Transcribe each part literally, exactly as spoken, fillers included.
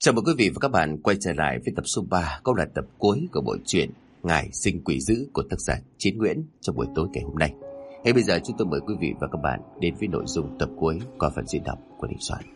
Chào mừng quý vị và các bạn quay trở lại với tập số ba, cũng là tập cuối của bộ truyện Ngài Sinh Quỷ Dữ của tác giả Chiến Nguyễn trong buổi tối ngày hôm nay. Ngay bây giờ chúng tôi mời quý vị và các bạn đến với nội dung tập cuối qua phần diễn đọc của Đình Soạn.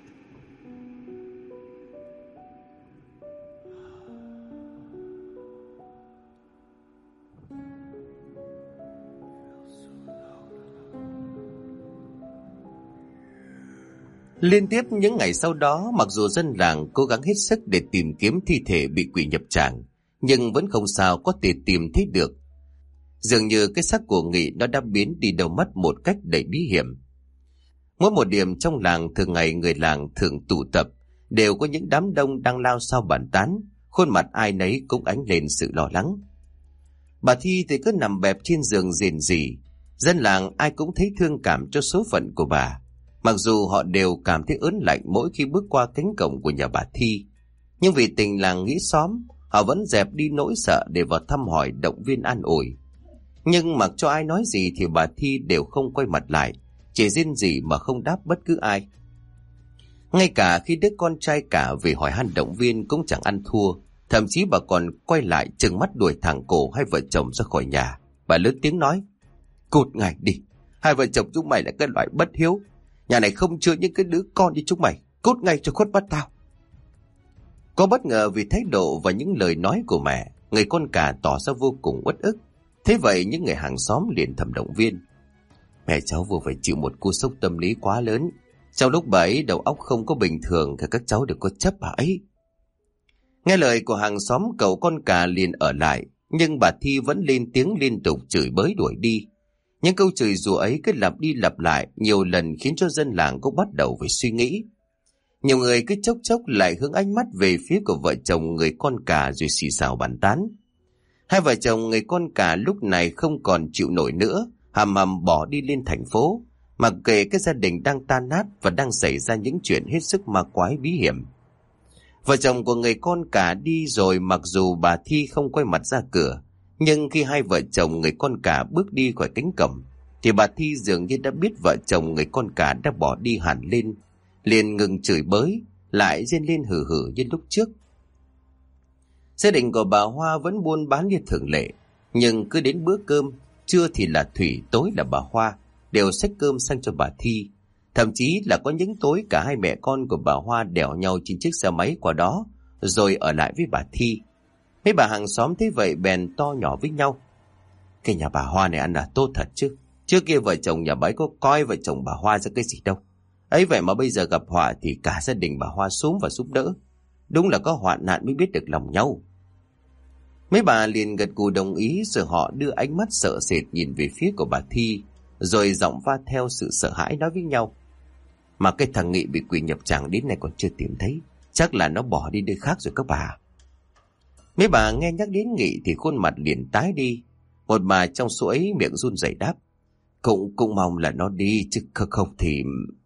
Liên tiếp những ngày sau đó, mặc dù dân làng cố gắng hết sức để tìm kiếm thi thể bị quỷ nhập tràng, nhưng vẫn không sao có thể tìm thấy được. Dường như cái xác của Nghị nó đã biến đi đâu mất một cách đầy bí hiểm. Mỗi một điểm trong làng, thường ngày người làng thường tụ tập, đều có những đám đông đang lao sao bàn tán, khuôn mặt ai nấy cũng ánh lên sự lo lắng. Bà Thi thì cứ nằm bẹp trên giường rền rỉ, dân làng ai cũng thấy thương cảm cho số phận của bà. Mặc dù họ đều cảm thấy ớn lạnh mỗi khi bước qua cánh cổng của nhà bà Thi, nhưng vì tình làng nghĩ xóm, họ vẫn dẹp đi nỗi sợ để vào thăm hỏi, động viên an ủi. Nhưng mặc cho ai nói gì thì bà Thi đều không quay mặt lại, chỉ rên rỉ mà không đáp bất cứ ai. Ngay cả khi đứa con trai cả về hỏi han động viên cũng chẳng ăn thua, thậm chí bà còn quay lại trừng mắt đuổi thẳng cổ hai vợ chồng ra khỏi nhà. Bà lớn tiếng nói: "Cút ngay đi, hai vợ chồng chúng mày là cái loại bất hiếu. Nhà này không chứa những cái đứa con như chúng mày, cút ngay cho khuất mắt tao." Có bất ngờ vì thái độ và những lời nói của mẹ, người con cả tỏ ra vô cùng uất ức. Thế vậy những người hàng xóm liền thầm động viên: "Mẹ cháu vừa phải chịu một cú sốc tâm lý quá lớn. Trong lúc bà ấy đầu óc không có bình thường thì các cháu đều có chấp bà ấy." Nghe lời của hàng xóm, cậu con cả liền ở lại, nhưng bà Thi vẫn lên tiếng liên tục chửi bới đuổi đi. Những câu chửi rủa ấy cứ lặp đi lặp lại nhiều lần khiến cho dân làng cũng bắt đầu phải suy nghĩ. Nhiều người cứ chốc chốc lại hướng ánh mắt về phía của vợ chồng người con cả rồi xì xào bàn tán. Hai vợ chồng người con cả lúc này không còn chịu nổi nữa, hầm hầm bỏ đi lên thành phố, mặc kệ cái gia đình đang tan nát và đang xảy ra những chuyện hết sức ma quái bí hiểm. Vợ chồng của người con cả đi rồi, mặc dù bà Thi không quay mặt ra cửa, nhưng khi hai vợ chồng người con cả bước đi khỏi cánh cổng, thì bà Thi dường như đã biết vợ chồng người con cả đã bỏ đi hẳn lên, liền ngừng chửi bới, lại rên lên hừ hừ như lúc trước. Gia đình của bà Hoa vẫn buôn bán như thường lệ, nhưng cứ đến bữa cơm, trưa thì là Thủy, tối là bà Hoa, đều xách cơm sang cho bà Thi. Thậm chí là có những tối cả hai mẹ con của bà Hoa đèo nhau trên chiếc xe máy qua đó, rồi ở lại với bà Thi. Mấy bà hàng xóm thấy vậy bèn to nhỏ với nhau: "Cái nhà bà Hoa này ăn là tốt thật chứ. Trước kia vợ chồng nhà bấy có coi vợ chồng bà Hoa ra cái gì đâu. Ấy vậy mà bây giờ gặp họa thì cả gia đình bà Hoa xúm và giúp đỡ. Đúng là có hoạn nạn mới biết được lòng nhau." Mấy bà liền gật gù đồng ý, rồi họ đưa ánh mắt sợ sệt nhìn về phía của bà Thi, rồi giọng va theo sự sợ hãi nói với nhau: "Mà cái thằng Nghị bị quỷ nhập tràng đến nay còn chưa tìm thấy, chắc là nó bỏ đi nơi khác rồi các bà." Mấy bà nghe nhắc đến Nghị thì khuôn mặt liền tái đi. Một bà trong số ấy miệng run rẩy đáp: Cũng cũng mong là nó đi, chứ không thì...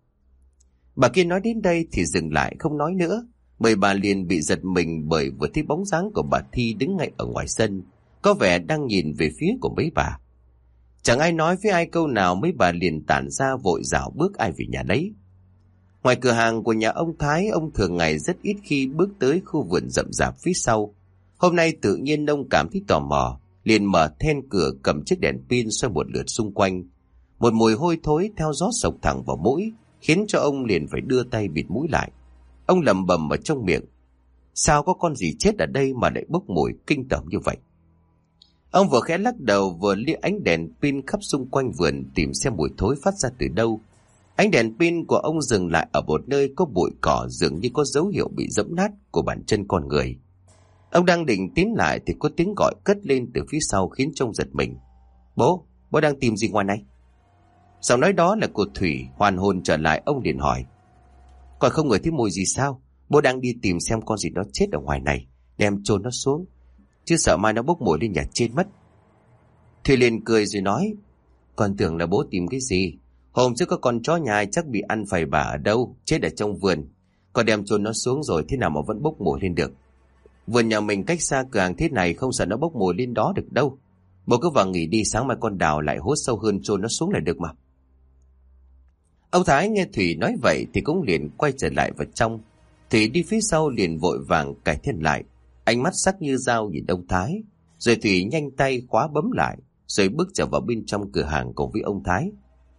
Bà kia nói đến đây thì dừng lại không nói nữa. Bởi bà liền bị giật mình bởi vừa thấy bóng dáng của bà Thi đứng ngay ở ngoài sân, có vẻ đang nhìn về phía của mấy bà. Chẳng ai nói với ai câu nào, mấy bà liền tản ra vội dạo bước ai về nhà lấy. Ngoài cửa hàng của nhà ông Thái, ông thường ngày rất ít khi bước tới khu vườn rậm rạp phía sau. Hôm nay tự nhiên ông cảm thấy tò mò, liền mở then cửa, cầm chiếc đèn pin soi một lượt xung quanh. Một mùi hôi thối theo gió sộc thẳng vào mũi, khiến cho ông liền phải đưa tay bịt mũi lại. Ông lẩm bẩm ở trong miệng: Sao có con gì chết ở đây mà lại bốc mùi kinh tởm như vậy? Ông vừa khẽ lắc đầu vừa liếc ánh đèn pin khắp xung quanh vườn tìm xem mùi thối phát ra từ đâu. Ánh đèn pin của ông dừng lại ở một nơi có bụi cỏ, dường như có dấu hiệu bị dẫm nát của bàn chân con người. Ông đang định tiến lại thì có tiếng gọi cất lên từ phía sau khiến trông giật mình: Bố, bố đang tìm gì ngoài này? Giọng nói đó là của Thủy. Hoàn hồn trở lại, ông liền hỏi: Còn không ngửi thấy mùi gì sao? Bố đang đi tìm xem con gì đó chết ở ngoài này, đem chôn nó xuống, chứ sợ mai nó bốc mùi lên nhà trên mất. Thủy liền cười rồi nói: Con tưởng là bố tìm cái gì. Hôm trước có con chó nhà chắc bị ăn phải bà ở đâu, chết ở trong vườn. Con đem chôn nó xuống rồi, thế nào mà vẫn bốc mùi lên được? Vườn nhà mình cách xa cửa hàng thế này, không sợ nó bốc mùi lên đó được đâu. Bố cứ vào nghỉ đi, sáng mai con đào lại hốt sâu hơn chôn nó xuống là được mà. Ông Thái nghe Thủy nói vậy thì cũng liền quay trở lại vào trong. Thủy đi phía sau liền vội vàng cài then lại, ánh mắt sắc như dao nhìn ông Thái. Rồi Thủy nhanh tay khóa bấm lại, rồi bước trở vào bên trong cửa hàng cùng với ông Thái.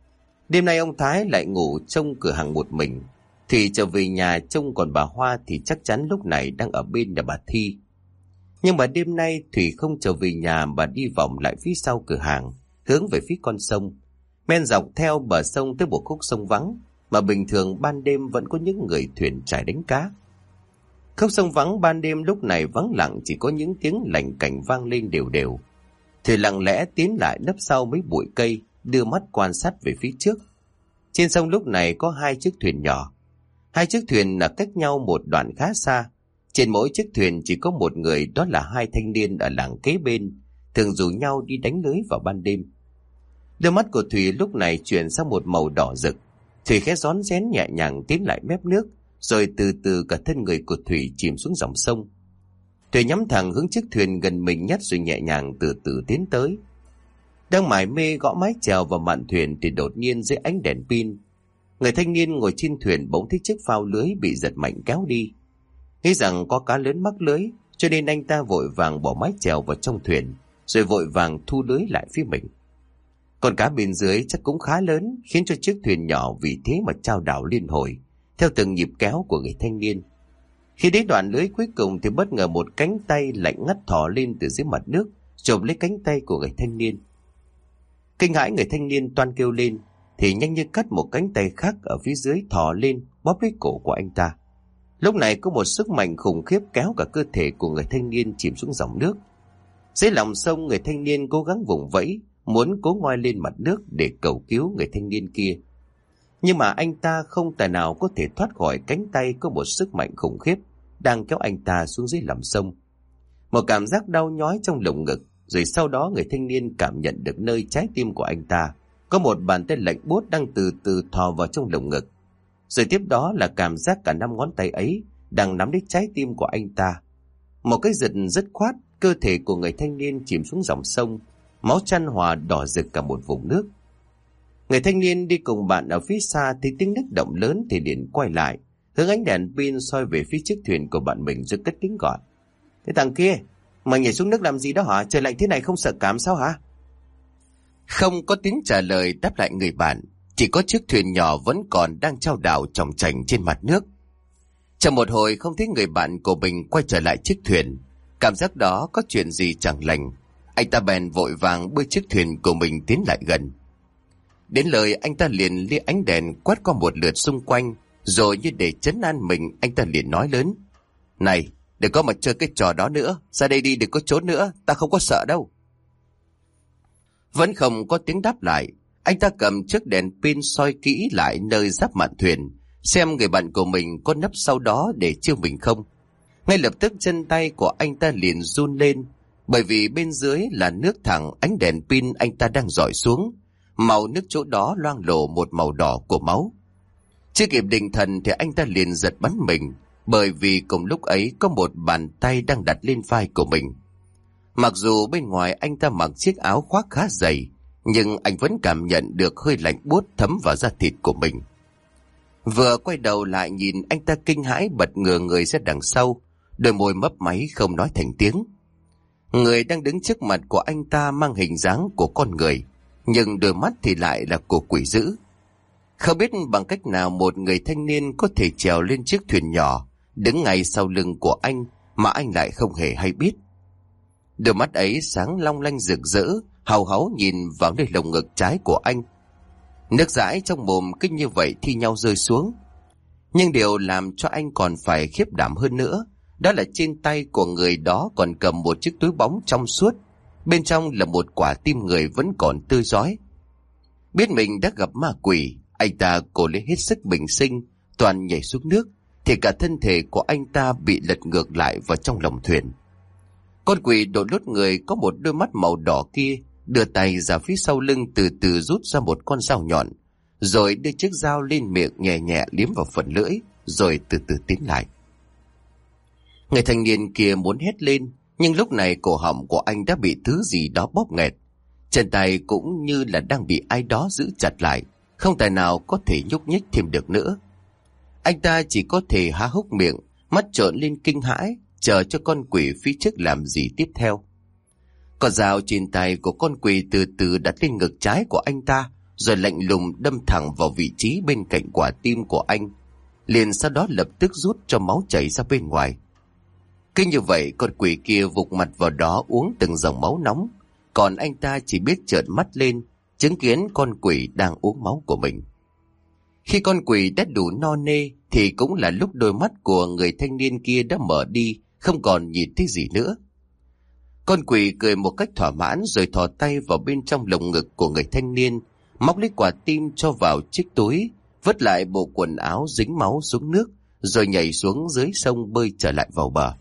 Đêm nay ông Thái lại ngủ trong cửa hàng một mình. Thủy trở về nhà trông còn bà Hoa thì chắc chắn lúc này đang ở bên nhà bà Thi. Nhưng mà đêm nay Thủy không trở về nhà mà đi vòng lại phía sau cửa hàng, hướng về phía con sông, men dọc theo bờ sông tới một khúc sông vắng mà bình thường ban đêm vẫn có những người thuyền trải đánh cá. Khúc sông vắng ban đêm lúc này vắng lặng, chỉ có những tiếng lành cảnh vang lên đều đều. Thủy lặng lẽ tiến lại nấp sau mấy bụi cây, đưa mắt quan sát về phía trước. Trên sông lúc này có hai chiếc thuyền nhỏ. Hai chiếc thuyền là cách nhau một đoạn khá xa. Trên mỗi chiếc thuyền chỉ có một người, đó là hai thanh niên ở làng kế bên, thường rủ nhau đi đánh lưới vào ban đêm. Đôi mắt của Thủy lúc này chuyển sang một màu đỏ rực. Thủy khẽ rón rén nhẹ nhàng tiến lại mép nước, rồi từ từ cả thân người của Thủy chìm xuống dòng sông. Thủy nhắm thẳng hướng chiếc thuyền gần mình nhất rồi nhẹ nhàng từ từ tiến tới. Đang mải mê gõ mái chèo vào mạn thuyền thì đột nhiên dưới ánh đèn pin, người thanh niên ngồi trên thuyền bỗng thấy chiếc phao lưới bị giật mạnh kéo đi. Nghĩ rằng có cá lớn mắc lưới, cho nên anh ta vội vàng bỏ mái chèo vào trong thuyền, rồi vội vàng thu lưới lại phía mình. Con cá bên dưới chắc cũng khá lớn, khiến cho chiếc thuyền nhỏ vì thế mà chao đảo liên hồi theo từng nhịp kéo của người thanh niên. Khi đến đoạn lưới cuối cùng thì bất ngờ một cánh tay lạnh ngắt thò lên từ dưới mặt nước, chộp lấy cánh tay của người thanh niên. Kinh hãi, người thanh niên toan kêu lên thì nhanh như cắt một cánh tay khác ở phía dưới thò lên bóp lấy cổ của anh ta. Lúc này có một sức mạnh khủng khiếp kéo cả cơ thể của người thanh niên chìm xuống dòng nước. Dưới lòng sông, người thanh niên cố gắng vùng vẫy, muốn cố ngoi lên mặt nước để cầu cứu người thanh niên kia. Nhưng mà anh ta không tài nào có thể thoát khỏi cánh tay có một sức mạnh khủng khiếp đang kéo anh ta xuống dưới lòng sông. Một cảm giác đau nhói trong lồng ngực, rồi sau đó người thanh niên cảm nhận được nơi trái tim của anh ta có một bàn tay lạnh buốt đang từ từ thò vào trong lồng ngực. Rồi tiếp đó là cảm giác cả năm ngón tay ấy đang nắm lấy trái tim của anh ta. Một cái giật dứt khoát, cơ thể của người thanh niên chìm xuống dòng sông, máu chan hòa đỏ rực cả một vùng nước. Người thanh niên đi cùng bạn ở phía xa thì tiếng nước động lớn thì liền quay lại, hướng ánh đèn pin soi về phía chiếc thuyền của bạn mình rồi cất tiếng gọi: "Cái thằng kia, mày nhảy xuống nước làm gì đó hả? Trời lạnh thế này không sợ cảm sao hả?" Không có tiếng trả lời đáp lại người bạn, chỉ có chiếc thuyền nhỏ vẫn còn đang chao đảo chòng chành trên mặt nước. Trong một hồi không thấy người bạn của mình quay trở lại chiếc thuyền, cảm giác đó có chuyện gì chẳng lành. Anh ta bèn vội vàng bơi chiếc thuyền của mình tiến lại gần. Đến lời anh ta liền lia ánh đèn quét qua một lượt xung quanh, rồi như để trấn an mình, anh ta liền nói lớn: "Này, đừng có mà chơi cái trò đó nữa, ra đây đi, đừng có trốn nữa, ta không có sợ đâu." Vẫn không có tiếng đáp lại. Anh ta cầm chiếc đèn pin soi kỹ lại nơi giáp mạn thuyền, xem người bạn của mình có nấp sau đó để chiêu mình không. Ngay lập tức chân tay của anh ta liền run lên, bởi vì bên dưới là nước thẳng ánh đèn pin anh ta đang dọi xuống, màu nước chỗ đó loang lổ một màu đỏ của máu. Chưa kịp định thần thì anh ta liền giật bắn mình, bởi vì cùng lúc ấy có một bàn tay đang đặt lên vai của mình. Mặc dù bên ngoài anh ta mặc chiếc áo khoác khá dày, nhưng anh vẫn cảm nhận được hơi lạnh buốt thấm vào da thịt của mình. Vừa quay đầu lại nhìn, anh ta kinh hãi bật ngửa người ra đằng sau, đôi môi mấp máy không nói thành tiếng. Người đang đứng trước mặt của anh ta mang hình dáng của con người, nhưng đôi mắt thì lại là của quỷ dữ. Không biết bằng cách nào một người thanh niên có thể trèo lên chiếc thuyền nhỏ, đứng ngay sau lưng của anh mà anh lại không hề hay biết. Đôi mắt ấy sáng long lanh rực rỡ, hào háo nhìn vào nơi lồng ngực trái của anh. Nước dãi trong mồm cứ như vậy thi nhau rơi xuống. Nhưng điều làm cho anh còn phải khiếp đảm hơn nữa, đó là trên tay của người đó còn cầm một chiếc túi bóng trong suốt, bên trong là một quả tim người vẫn còn tươi rói. Biết mình đã gặp ma quỷ, anh ta cố lấy hết sức bình sinh, toàn nhảy xuống nước, thì cả thân thể của anh ta bị lật ngược lại vào trong lòng thuyền. Con quỷ đội lốt người có một đôi mắt màu đỏ kia đưa tay ra phía sau lưng, từ từ rút ra một con dao nhọn, rồi đưa chiếc dao lên miệng nhẹ nhẹ liếm vào phần lưỡi, rồi từ từ tiến lại. Người thanh niên kia muốn hét lên, nhưng lúc này cổ họng của anh đã bị thứ gì đó bóp nghẹt, chân tay cũng như là đang bị ai đó giữ chặt lại, không tài nào có thể nhúc nhích thêm được nữa. Anh ta chỉ có thể há hốc miệng, mắt trợn lên kinh hãi, chờ cho con quỷ phía trước làm gì tiếp theo. Con dao trên tay của con quỷ từ từ đặt lên ngực trái của anh ta, rồi lạnh lùng đâm thẳng vào vị trí bên cạnh quả tim của anh. Liền sau đó lập tức rút cho máu chảy ra bên ngoài. Cứ như vậy, con quỷ kia vụt mặt vào đó uống từng dòng máu nóng, còn anh ta chỉ biết trợn mắt lên, chứng kiến con quỷ đang uống máu của mình. Khi con quỷ đã đủ no nê thì cũng là lúc đôi mắt của người thanh niên kia đã mở đi, không còn nhìn thấy gì nữa. Con quỷ cười một cách thỏa mãn rồi thò tay vào bên trong lồng ngực của người thanh niên, móc lấy quả tim cho vào chiếc túi, vứt lại bộ quần áo dính máu xuống nước, rồi nhảy xuống dưới sông bơi trở lại vào bờ.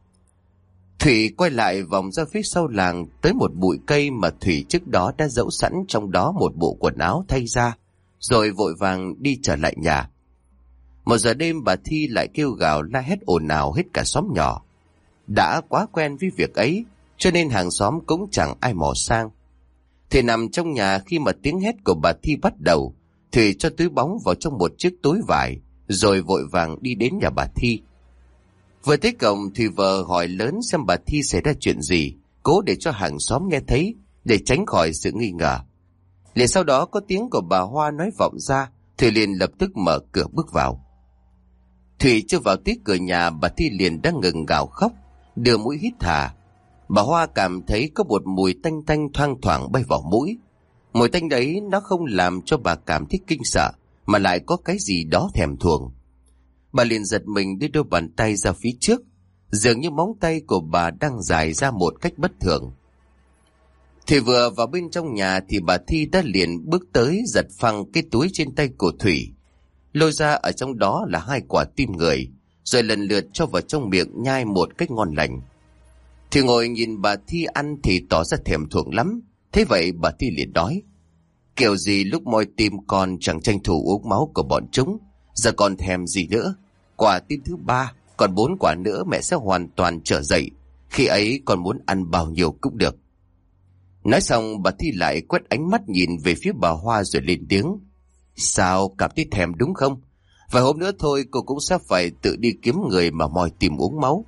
Thủy quay lại vòng ra phía sau làng tới một bụi cây mà Thủy trước đó đã giấu sẵn trong đó một bộ quần áo thay ra, rồi vội vàng đi trở lại nhà. Một giờ đêm bà Thi lại kêu gào la hét ồn ào hết cả xóm nhỏ. Đã quá quen với việc ấy, cho nên hàng xóm cũng chẳng ai mò sang. Thì nằm trong nhà khi mà tiếng hét của bà Thi bắt đầu, Thủy cho túi bóng vào trong một chiếc túi vải, rồi vội vàng đi đến nhà bà Thi. Vừa tới cổng, Thủy vợ hỏi lớn xem bà Thi xảy ra chuyện gì, cố để cho hàng xóm nghe thấy, để tránh khỏi sự nghi ngờ. Liền sau đó có tiếng của bà Hoa nói vọng ra, Thủy liền lập tức mở cửa bước vào. Thủy chưa vào tới cửa nhà, bà Thi liền đã ngừng gào khóc, đưa mũi hít thả. Bà Hoa cảm thấy có một mùi tanh tanh thoang thoảng bay vào mũi. Mùi tanh đấy nó không làm cho bà cảm thấy kinh sợ, mà lại có cái gì đó thèm thuồng. Bà liền giật mình đưa đôi bàn tay ra phía trước, dường như móng tay của bà đang dài ra một cách bất thường. Thì vừa vào bên trong nhà thì bà Thi đã liền bước tới giật phăng cái túi trên tay của Thủy, lôi ra ở trong đó là hai quả tim người, rồi lần lượt cho vào trong miệng nhai một cách ngon lành. Thì ngồi nhìn bà Thi ăn thì tỏ ra thèm thuồng lắm. Thế vậy bà Thi liền nói, kiểu gì lúc moi tim con chẳng tranh thủ uống máu của bọn chúng, giờ còn thèm gì nữa. Quả tim thứ ba, còn bốn quả nữa mẹ sẽ hoàn toàn trở dậy, khi ấy con muốn ăn bao nhiêu cũng được. Nói xong bà Thi lại quét ánh mắt nhìn về phía bà Hoa rồi lên tiếng, sao, cảm thấy thèm đúng không? Vài hôm nữa thôi cô cũng sẽ phải tự đi kiếm người mà moi tìm uống máu.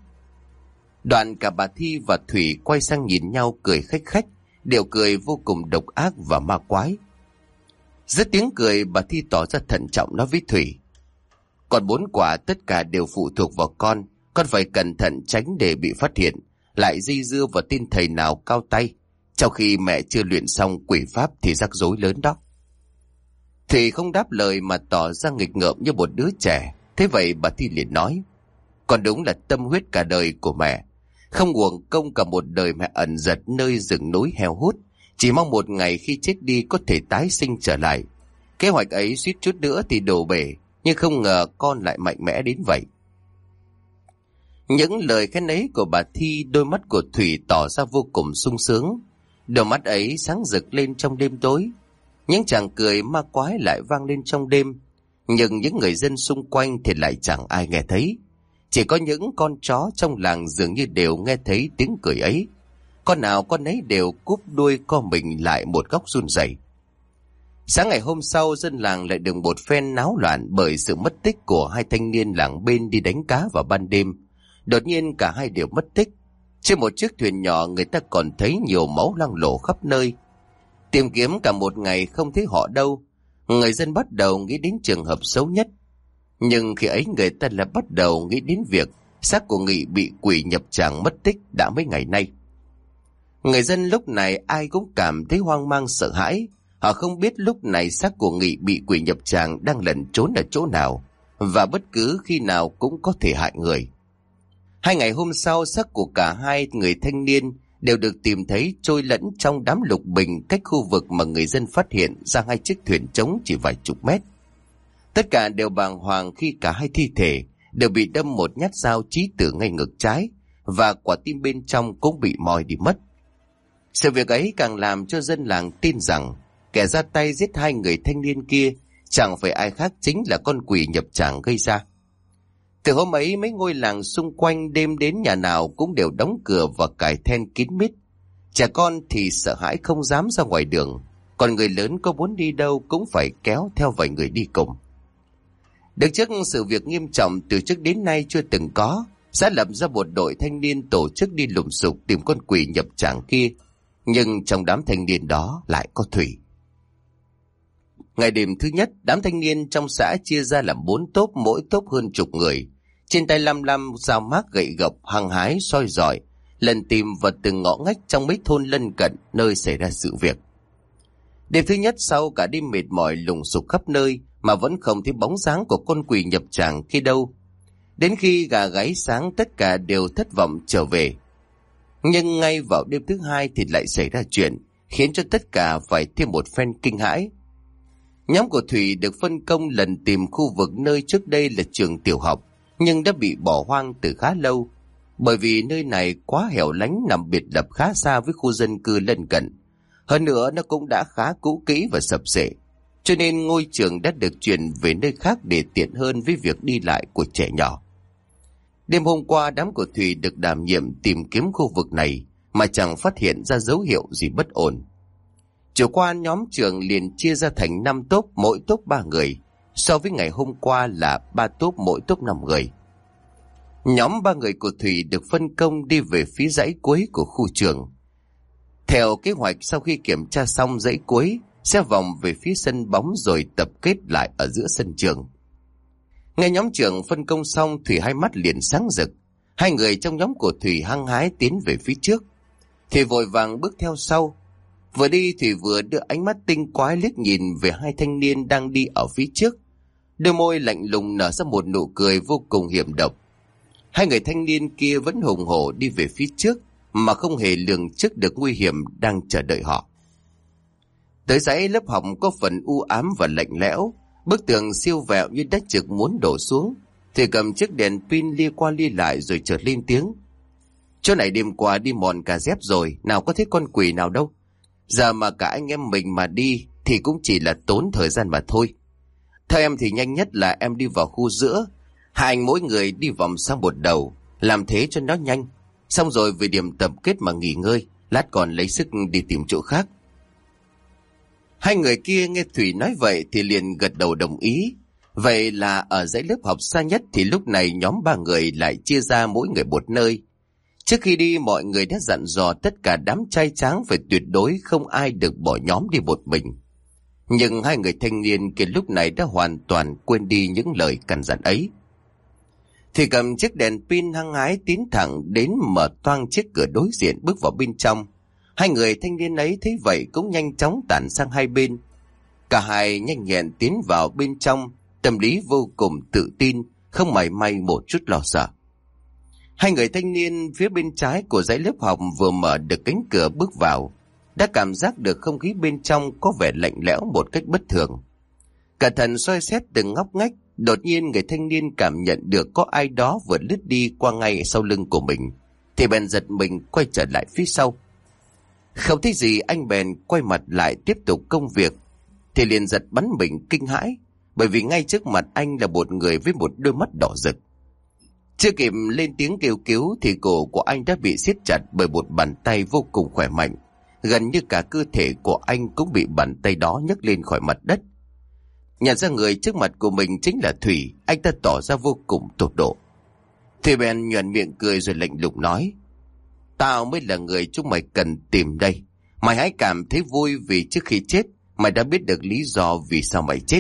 Đoạn cả bà Thi và Thủy quay sang nhìn nhau cười khách khách, đều cười vô cùng độc ác và ma quái. Giữa tiếng cười, bà Thi tỏ ra thận trọng nói với Thủy, còn bốn quả tất cả đều phụ thuộc vào con, con phải cẩn thận tránh để bị phát hiện, lại dây dưa vào tin thầy nào cao tay. Trong khi mẹ chưa luyện xong quỷ pháp thì rắc rối lớn đó. Thủy không đáp lời mà tỏ ra nghịch ngợm như một đứa trẻ. Thế vậy bà Thi liền nói, còn đúng là tâm huyết cả đời của mẹ, không uổng công cả một đời mẹ ẩn giật nơi rừng núi heo hút, chỉ mong một ngày khi chết đi có thể tái sinh trở lại. Kế hoạch ấy suýt chút nữa thì đổ bể, nhưng không ngờ con lại mạnh mẽ đến vậy. Những lời khen ấy của bà Thi, đôi mắt của Thủy tỏ ra vô cùng sung sướng. Đôi mắt ấy sáng rực lên trong đêm tối. Những chàng cười ma quái lại vang lên trong đêm, nhưng những người dân xung quanh thì lại chẳng ai nghe thấy. Chỉ có những con chó trong làng dường như đều nghe thấy tiếng cười ấy. Con nào con ấy đều cúp đuôi co mình lại một góc run rẩy. Sáng ngày hôm sau, dân làng lại được một phen náo loạn bởi sự mất tích của hai thanh niên làng bên đi đánh cá vào ban đêm. Đột nhiên cả hai đều mất tích. Trên một chiếc thuyền nhỏ người ta còn thấy nhiều máu loang lổ khắp nơi. Tìm kiếm cả một ngày không thấy họ đâu. Người dân bắt đầu nghĩ đến trường hợp xấu nhất. Nhưng khi ấy người ta lại bắt đầu nghĩ đến việc xác của Nghị bị quỷ nhập tràng mất tích đã mấy ngày nay. Người dân lúc này ai cũng cảm thấy hoang mang sợ hãi. Họ không biết lúc này xác của Nghị bị quỷ nhập tràng đang lẩn trốn ở chỗ nào, và bất cứ khi nào cũng có thể hại người. Hai ngày hôm sau, xác của cả hai người thanh niên đều được tìm thấy trôi lẫn trong đám lục bình cách khu vực mà người dân phát hiện ra hai chiếc thuyền trống chỉ vài chục mét. Tất cả đều bàng hoàng khi cả hai thi thể đều bị đâm một nhát dao chí tử ngay ngực trái, và quả tim bên trong cũng bị moi đi mất. Sự việc ấy càng làm cho dân làng tin rằng kẻ ra tay giết hai người thanh niên kia chẳng phải ai khác chính là con quỷ nhập tràng gây ra. Từ hôm ấy, mấy ngôi làng xung quanh đêm đến nhà nào cũng đều đóng cửa và cài then kín mít. Trẻ con thì sợ hãi không dám ra ngoài đường, còn người lớn có muốn đi đâu cũng phải kéo theo vài người đi cùng. Được trước sự việc nghiêm trọng từ trước đến nay chưa từng có, xã lập ra một đội thanh niên tổ chức đi lùng sục tìm con quỷ nhập tràng kia, nhưng trong đám thanh niên đó lại có Thủy. Ngày đêm thứ nhất, đám thanh niên trong xã chia ra làm bốn tốp, mỗi tốp hơn chục người, trên tay lăm lăm dao mác gậy gộc, hăng hái soi rọi lần tìm vào từng ngõ ngách trong mấy thôn lân cận nơi xảy ra sự việc. Đêm thứ nhất, sau cả đêm mệt mỏi lùng sục khắp nơi mà vẫn không thấy bóng dáng của con quỷ nhập tràng khi đâu. Đến khi gà gáy sáng, tất cả đều thất vọng trở về. Nhưng ngay vào đêm thứ hai thì lại xảy ra chuyện khiến cho tất cả phải thêm một phen kinh hãi. Nhóm của Thủy được phân công lần tìm khu vực nơi trước đây là trường tiểu học, nhưng đã bị bỏ hoang từ khá lâu, bởi vì nơi này quá hẻo lánh, nằm biệt lập khá xa với khu dân cư lân cận. Hơn nữa nó cũng đã khá cũ kỹ và sập xệ, cho nên ngôi trường đã được chuyển về nơi khác để tiện hơn với việc đi lại của trẻ nhỏ. Đêm hôm qua, đám của Thủy được đảm nhiệm tìm kiếm khu vực này mà chẳng phát hiện ra dấu hiệu gì bất ổn. Chiều qua, nhóm trường liền chia ra thành năm tốp, mỗi tốp ba người, so với ngày hôm qua là ba tốp, mỗi tốp năm người. Nhóm ba người của Thủy được phân công đi về phía dãy cuối của khu trường. Theo kế hoạch, sau khi kiểm tra xong dãy cuối, sẽ vòng về phía sân bóng rồi tập kết lại ở giữa sân trường. Nghe nhóm trưởng phân công xong, Thủy hai mắt liền sáng rực. Hai người trong nhóm của Thủy hăng hái tiến về phía trước, thì vội vàng bước theo sau. Vừa đi, Thủy vừa đưa ánh mắt tinh quái liếc nhìn về hai thanh niên đang đi ở phía trước. Đôi môi lạnh lùng nở ra một nụ cười vô cùng hiểm độc. Hai người thanh niên kia vẫn hùng hổ đi về phía trước mà không hề lường trước được nguy hiểm đang chờ đợi họ. Tới dãy lớp học có phần u ám và lạnh lẽo, bức tường siêu vẹo như đất trực muốn đổ xuống. Thì cầm chiếc đèn pin lia qua lia lại rồi chợt lên tiếng: "Chỗ này đêm qua đi mòn cả dép rồi, nào có thấy con quỷ nào đâu. Giờ mà cả anh em mình mà đi thì cũng chỉ là tốn thời gian mà thôi. Theo em thì nhanh nhất là em đi vào khu giữa, hai anh mỗi người đi vòng sang một đầu, làm thế cho nó nhanh. Xong rồi về điểm tập kết mà nghỉ ngơi, lát còn lấy sức đi tìm chỗ khác." Hai người kia nghe Thủy nói vậy thì liền gật đầu đồng ý. Vậy là ở dãy lớp học xa nhất thì lúc này nhóm ba người lại chia ra mỗi người một nơi. Trước khi đi, mọi người đã dặn dò tất cả đám trai tráng phải tuyệt đối không ai được bỏ nhóm đi một mình. Nhưng hai người thanh niên kia lúc này đã hoàn toàn quên đi những lời căn dặn ấy. Thì cầm chiếc đèn pin hăng hái tiến thẳng đến mở toang chiếc cửa đối diện bước vào bên trong. Hai người thanh niên ấy thấy vậy cũng nhanh chóng tản sang hai bên. Cả hai nhanh nhẹn tiến vào bên trong, tâm lý vô cùng tự tin, không mảy may một chút lo sợ. Hai người thanh niên phía bên trái của dãy lớp học vừa mở được cánh cửa bước vào, đã cảm giác được không khí bên trong có vẻ lạnh lẽo một cách bất thường. Cẩn thận soi xét từng ngóc ngách, đột nhiên người thanh niên cảm nhận được có ai đó vừa lướt đi qua ngay sau lưng của mình, thì bèn giật mình quay trở lại phía sau. Không thấy gì, anh bèn quay mặt lại tiếp tục công việc, thì liền giật bắn mình kinh hãi, bởi vì ngay trước mặt anh là một người với một đôi mắt đỏ rực. Chưa kịp lên tiếng kêu cứu thì cổ của anh đã bị siết chặt bởi một bàn tay vô cùng khỏe mạnh. Gần như cả cơ thể của anh cũng bị bàn tay đó nhấc lên khỏi mặt đất. Nhận ra người trước mặt của mình chính là Thủy, anh ta tỏ ra vô cùng tột độ. Thủy bèn nhoẻn miệng cười rồi lạnh lùng nói: "Tao mới là người chúng mày cần tìm đây. Mày hãy cảm thấy vui vì trước khi chết mày đã biết được lý do vì sao mày chết."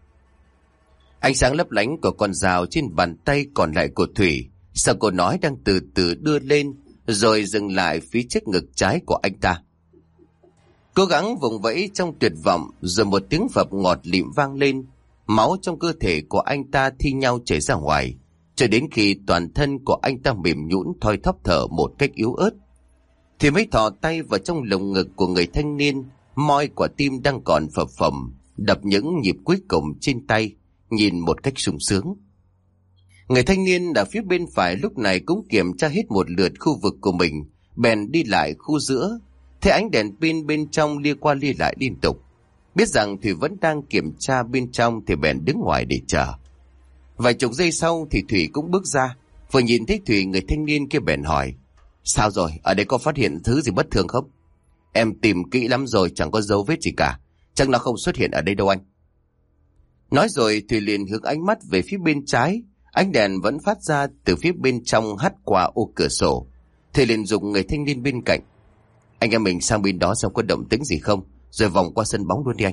Ánh sáng lấp lánh của con dao trên bàn tay còn lại của Thủy, sau câu nói đang từ từ đưa lên rồi dừng lại phía trước ngực trái của anh ta. Cố gắng vùng vẫy trong tuyệt vọng, rồi một tiếng phập ngọt lịm vang lên. Máu trong cơ thể của anh ta thi nhau chảy ra ngoài, cho đến khi toàn thân của anh ta mềm nhũn thoi thóp thở một cách yếu ớt. Thì mới thò tay vào trong lồng ngực của người thanh niên, moi quả tim đang còn phập phồng, đập những nhịp cuối cùng trên tay, nhìn một cách sung sướng. Người thanh niên ở phía bên phải lúc này cũng kiểm tra hết một lượt khu vực của mình, bèn đi lại khu giữa. Thấy ánh đèn pin bên trong lia qua lia lại liên tục, biết rằng Thủy vẫn đang kiểm tra bên trong thì bèn đứng ngoài để chờ. Vài chục giây sau thì Thủy cũng bước ra. Vừa nhìn thấy Thủy, người thanh niên kia bèn hỏi: "Sao rồi, ở đây có phát hiện thứ gì bất thường không?" "Em tìm kỹ lắm rồi, chẳng có dấu vết gì cả. Chắc nó không xuất hiện ở đây đâu anh." Nói rồi Thủy liền hướng ánh mắt về phía bên trái. Ánh đèn vẫn phát ra từ phía bên trong hắt qua ô cửa sổ. Thủy liền dùng người thanh niên bên cạnh. Anh em mình sang bên đó xem có động tĩnh gì không, rồi vòng qua sân bóng luôn đi anh.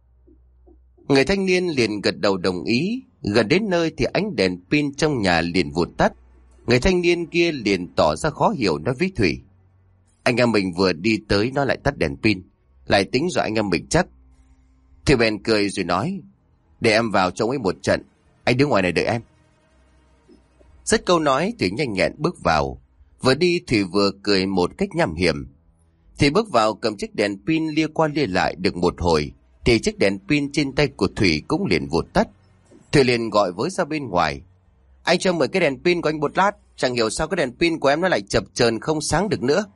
Người thanh niên liền gật đầu đồng ý. Gần đến nơi thì ánh đèn pin trong nhà liền vụt tắt. Người thanh niên kia liền tỏ ra khó hiểu nói với Thủy. Anh em mình vừa đi tới nó lại tắt đèn pin, lại tính rồi anh em mình chắc. Thủy bèn cười rồi nói, để em vào trong ấy một trận, anh đứng ngoài này đợi em. Rất câu nói Thủy nhanh nhẹn bước vào. Vừa đi Thủy vừa cười một cách nham hiểm. Thủy bước vào cầm chiếc đèn pin lia qua lia lại được một hồi thì chiếc đèn pin trên tay của Thủy cũng liền vụt tắt. Thủy liền gọi với ra bên ngoài. Anh cho mượn cái đèn pin của anh một lát, chẳng hiểu sao cái đèn pin của em nó lại chập chờn không sáng được nữa.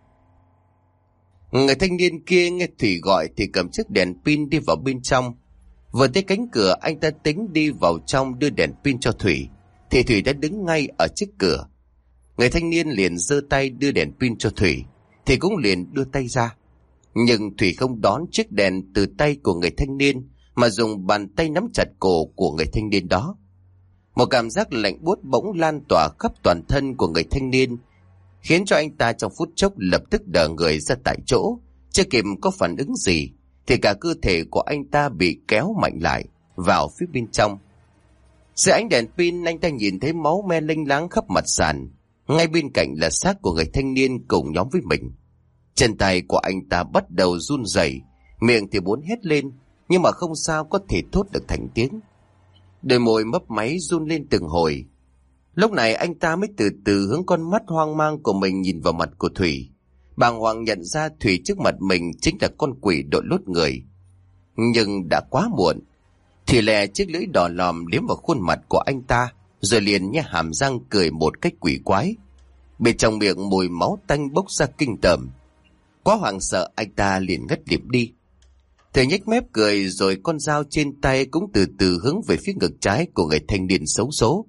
Người thanh niên kia nghe Thủy gọi thì cầm chiếc đèn pin đi vào bên trong. Vừa tới cánh cửa anh ta tính đi vào trong đưa đèn pin cho Thủy thì Thủy đã đứng ngay ở trước cửa. Người thanh niên liền giơ tay đưa đèn pin cho Thủy thì cũng liền đưa tay ra. Nhưng Thủy không đón chiếc đèn từ tay của người thanh niên mà dùng bàn tay nắm chặt cổ của người thanh niên đó. Một cảm giác lạnh buốt bỗng lan tỏa khắp toàn thân của người thanh niên, khiến cho anh ta trong phút chốc lập tức đờ người ra tại chỗ. Chưa kịp có phản ứng gì thì cả cơ thể của anh ta bị kéo mạnh lại vào phía bên trong. Dưới ánh đèn pin anh ta nhìn thấy máu me lênh láng khắp mặt sàn. Ngay bên cạnh là xác của người thanh niên cùng nhóm với mình. Chân tay của anh ta bắt đầu run rẩy, miệng thì muốn hét lên nhưng mà không sao có thể thốt được thành tiếng. Đôi môi mấp máy run lên từng hồi. Lúc này anh ta mới từ từ hướng con mắt hoang mang của mình nhìn vào mặt của Thủy. Bàng hoàng nhận ra Thủy trước mặt mình chính là con quỷ đội lốt người. Nhưng đã quá muộn. Thủy lè chiếc lưỡi đỏ lòm liếm vào khuôn mặt của anh ta, rồi liền nhe hàm răng cười một cách quỷ quái. Bên trong miệng mùi máu tanh bốc ra kinh tởm. Quá hoảng sợ anh ta liền ngất lịm đi. Thầy nhếch mép cười rồi con dao trên tay cũng từ từ hướng về phía ngực trái của người thanh niên xấu số.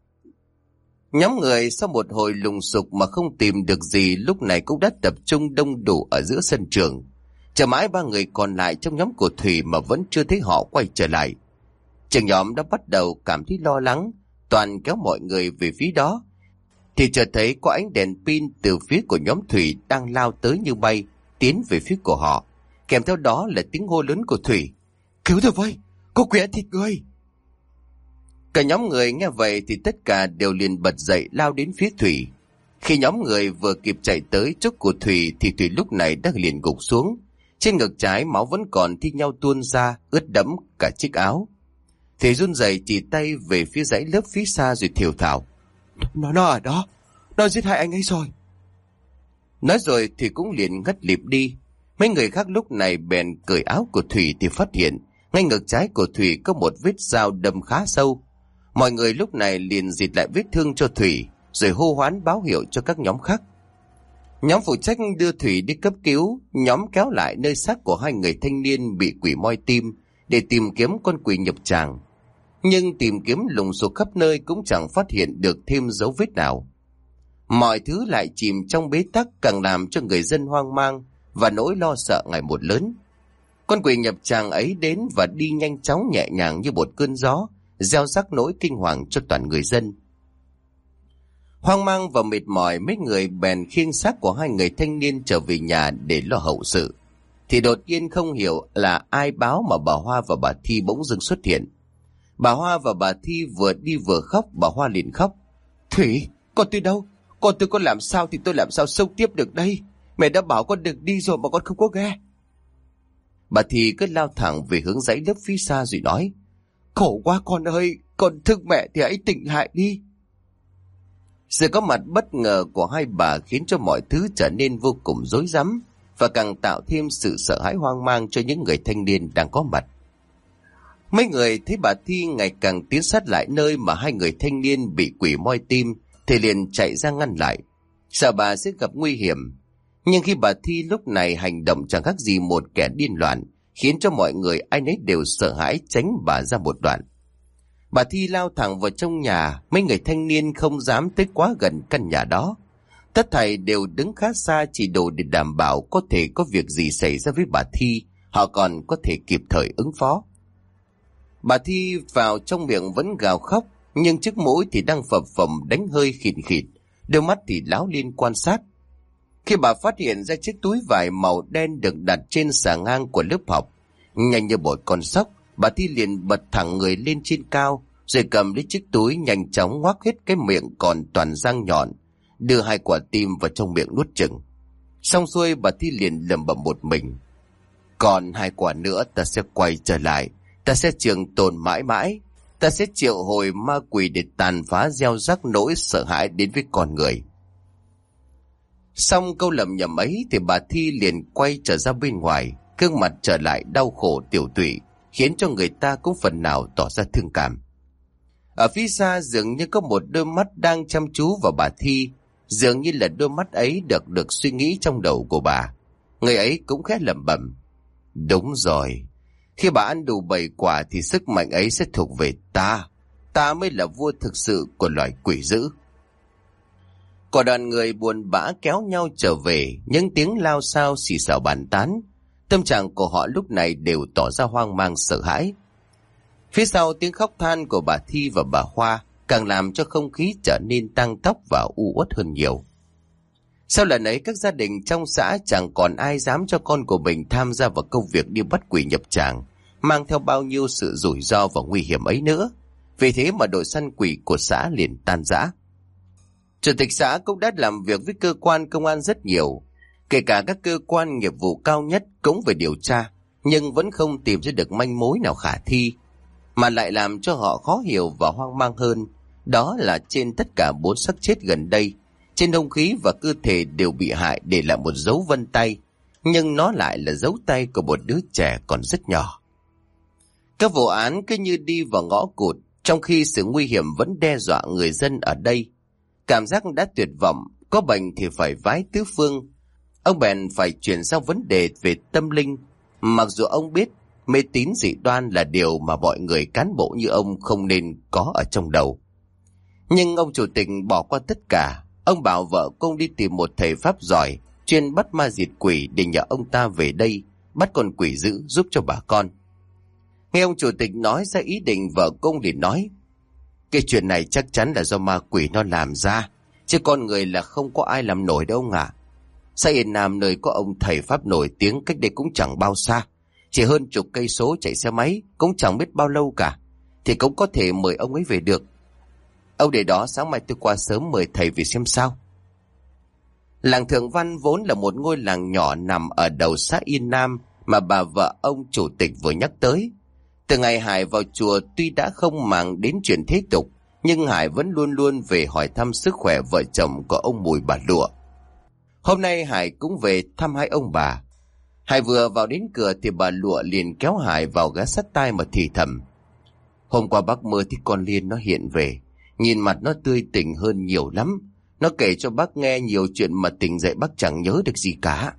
Nhóm người sau một hồi lùng sục mà không tìm được gì lúc này cũng đã tập trung đông đủ ở giữa sân trường. Chờ mãi ba người còn lại trong nhóm của Thủy mà vẫn chưa thấy họ quay trở lại. Trường nhóm đã bắt đầu cảm thấy lo lắng, toàn kéo mọi người về phía đó. Thì chợt thấy có ánh đèn pin từ phía của nhóm Thủy đang lao tới như bay, tiến về phía của họ. Kèm theo đó là tiếng hô lớn của Thủy. Cứu tôi với, có quỷ ăn thịt người. Cả nhóm người nghe vậy thì tất cả đều liền bật dậy lao đến phía Thủy. Khi nhóm người vừa kịp chạy tới chỗ của Thủy thì Thủy lúc này đã liền gục xuống. Trên ngực trái máu vẫn còn thi nhau tuôn ra, ướt đẫm cả chiếc áo. Thủy run rẩy chỉ tay về phía dãy lớp phía xa rồi thều thào. Nó nó ở đó, nó giết hại anh ấy rồi. Nói rồi thì cũng liền ngất lịm đi. Mấy người khác lúc này bèn cởi áo của Thủy thì phát hiện ngay ngực trái của Thủy có một vết dao đâm khá sâu. Mọi người lúc này liền dịt lại vết thương cho Thủy rồi hô hoán báo hiệu cho các nhóm khác. Nhóm phụ trách đưa Thủy đi cấp cứu, nhóm kéo lại nơi xác của hai người thanh niên bị quỷ moi tim để tìm kiếm con quỷ nhập tràng. Nhưng tìm kiếm lùng sục khắp nơi cũng chẳng phát hiện được thêm dấu vết nào. Mọi thứ lại chìm trong bế tắc, càng làm cho người dân hoang mang và nỗi lo sợ ngày một lớn. Con quỷ nhập tràng ấy đến và đi nhanh chóng nhẹ nhàng như một cơn gió, gieo rắc nỗi kinh hoàng cho toàn người dân. Hoang mang và mệt mỏi, mấy người bèn khiêng xác của hai người thanh niên trở về nhà để lo hậu sự. Thì đột nhiên không hiểu là ai báo mà bà Hoa và bà Thi bỗng dưng xuất hiện. Bà Hoa và bà Thi vừa đi vừa khóc. Bà Hoa liền khóc. Thủy, con tôi đâu? Con tôi có làm sao thì tôi làm sao sống tiếp được đây? Mẹ đã bảo con đừng đi rồi mà con không có nghe. Bà Thi cứ lao thẳng về hướng dãy lớp phía xa rồi nói. Khổ quá con ơi, con thương mẹ thì hãy tỉnh lại đi. Sự có mặt bất ngờ của hai bà khiến cho mọi thứ trở nên vô cùng rối rắm và càng tạo thêm sự sợ hãi hoang mang cho những người thanh niên đang có mặt. Mấy người thấy bà Thi ngày càng tiến sát lại nơi mà hai người thanh niên bị quỷ moi tim thì liền chạy ra ngăn lại, sợ bà sẽ gặp nguy hiểm. Nhưng khi bà Thi lúc này hành động chẳng khác gì một kẻ điên loạn, khiến cho mọi người ai nấy đều sợ hãi tránh bà ra một đoạn. Bà Thi lao thẳng vào trong nhà, mấy người thanh niên không dám tới quá gần căn nhà đó. Tất thảy đều đứng khá xa chỉ đủ để đảm bảo có thể có việc gì xảy ra với bà Thi, họ còn có thể kịp thời ứng phó. Bà Thi vào trong miệng vẫn gào khóc, nhưng chiếc mũi thì đang phập phồng đánh hơi khịt khịt, đôi mắt thì láo liên quan sát. Khi bà phát hiện ra chiếc túi vải màu đen được đặt trên xà ngang của lớp học, nhanh như một con sóc, bà Thi liền bật thẳng người lên trên cao, rồi cầm lấy chiếc túi nhanh chóng ngoác hết cái miệng còn toàn răng nhọn, đưa hai quả tim vào trong miệng nuốt chửng. Xong xuôi bà Thi liền lẩm bẩm một mình: còn hai quả nữa ta sẽ quay trở lại, ta sẽ trường tồn mãi mãi, ta sẽ triệu hồi ma quỷ để tàn phá gieo rắc nỗi sợ hãi đến với con người. Xong câu lẩm nhẩm ấy thì bà Thi liền quay trở ra bên ngoài, gương mặt trở lại đau khổ tiểu tụy, khiến cho người ta cũng phần nào tỏ ra thương cảm. Ở phía xa dường như có một đôi mắt đang chăm chú vào bà Thi, dường như là đôi mắt ấy được được suy nghĩ trong đầu của bà. Người ấy cũng khẽ lẩm bẩm: đúng rồi, khi bà ăn đủ bảy quả thì sức mạnh ấy sẽ thuộc về ta, ta mới là vua thực sự của loài quỷ dữ. Cả đoàn người buồn bã kéo nhau trở về, những tiếng lao xao xì xào bàn tán. Tâm trạng của họ lúc này đều tỏ ra hoang mang sợ hãi. Phía sau tiếng khóc than của bà Thi và bà Hoa càng làm cho không khí trở nên tang tóc và u uất hơn nhiều. Sau lần ấy các gia đình trong xã chẳng còn ai dám cho con của mình tham gia vào công việc đi bắt quỷ nhập tràng, mang theo bao nhiêu sự rủi ro và nguy hiểm ấy nữa. Vì thế mà đội săn quỷ của xã liền tan rã. Chủ tịch xã cũng đã làm việc với cơ quan công an rất nhiều, kể cả các cơ quan nghiệp vụ cao nhất cũng về điều tra, nhưng vẫn không tìm ra được manh mối nào khả thi. Mà lại làm cho họ khó hiểu và hoang mang hơn, đó là trên tất cả bốn xác chết gần đây, trên hung khí và cơ thể đều bị hại để lại một dấu vân tay, nhưng nó lại là dấu tay của một đứa trẻ còn rất nhỏ. Các vụ án cứ như đi vào ngõ cụt, trong khi sự nguy hiểm vẫn đe dọa người dân ở đây. Cảm giác đã tuyệt vọng, có bệnh thì phải vái tứ phương. Ông bèn phải chuyển sang vấn đề về tâm linh, mặc dù ông biết mê tín dị đoan là điều mà mọi người cán bộ như ông không nên có ở trong đầu. Nhưng ông chủ tịch bỏ qua tất cả. Ông bảo vợ công đi tìm một thầy pháp giỏi chuyên bắt ma diệt quỷ để nhờ ông ta về đây bắt con quỷ dữ giúp cho bà con. Nghe ông chủ tịch nói ra ý định, vợ công liền nói: cái chuyện này chắc chắn là do ma quỷ nó làm ra, chứ con người là không có ai làm nổi đâu ông ạ. Xã Yên Nam nơi có ông thầy pháp nổi tiếng cách đây cũng chẳng bao xa, chỉ hơn chục cây số chạy xe máy, cũng chẳng biết bao lâu cả, thì cũng có thể mời ông ấy về được. Ông để đó sáng mai tôi qua sớm mời thầy về xem sao. Làng Thượng Văn vốn là một ngôi làng nhỏ nằm ở đầu xã Yên Nam mà bà vợ ông chủ tịch vừa nhắc tới. Từ ngày Hải vào chùa tuy đã không màng đến chuyện thế tục, nhưng Hải vẫn luôn luôn về hỏi thăm sức khỏe vợ chồng của ông Mùi bà Lụa. Hôm nay Hải cũng về thăm hai ông bà. Hải vừa vào đến cửa thì bà Lụa liền kéo Hải vào ghé sát tai mà thì thầm: hôm qua bác mơ thì con Liên nó hiện về, nhìn mặt nó tươi tỉnh hơn nhiều lắm. Nó kể cho bác nghe nhiều chuyện mà tỉnh dậy bác chẳng nhớ được gì cả.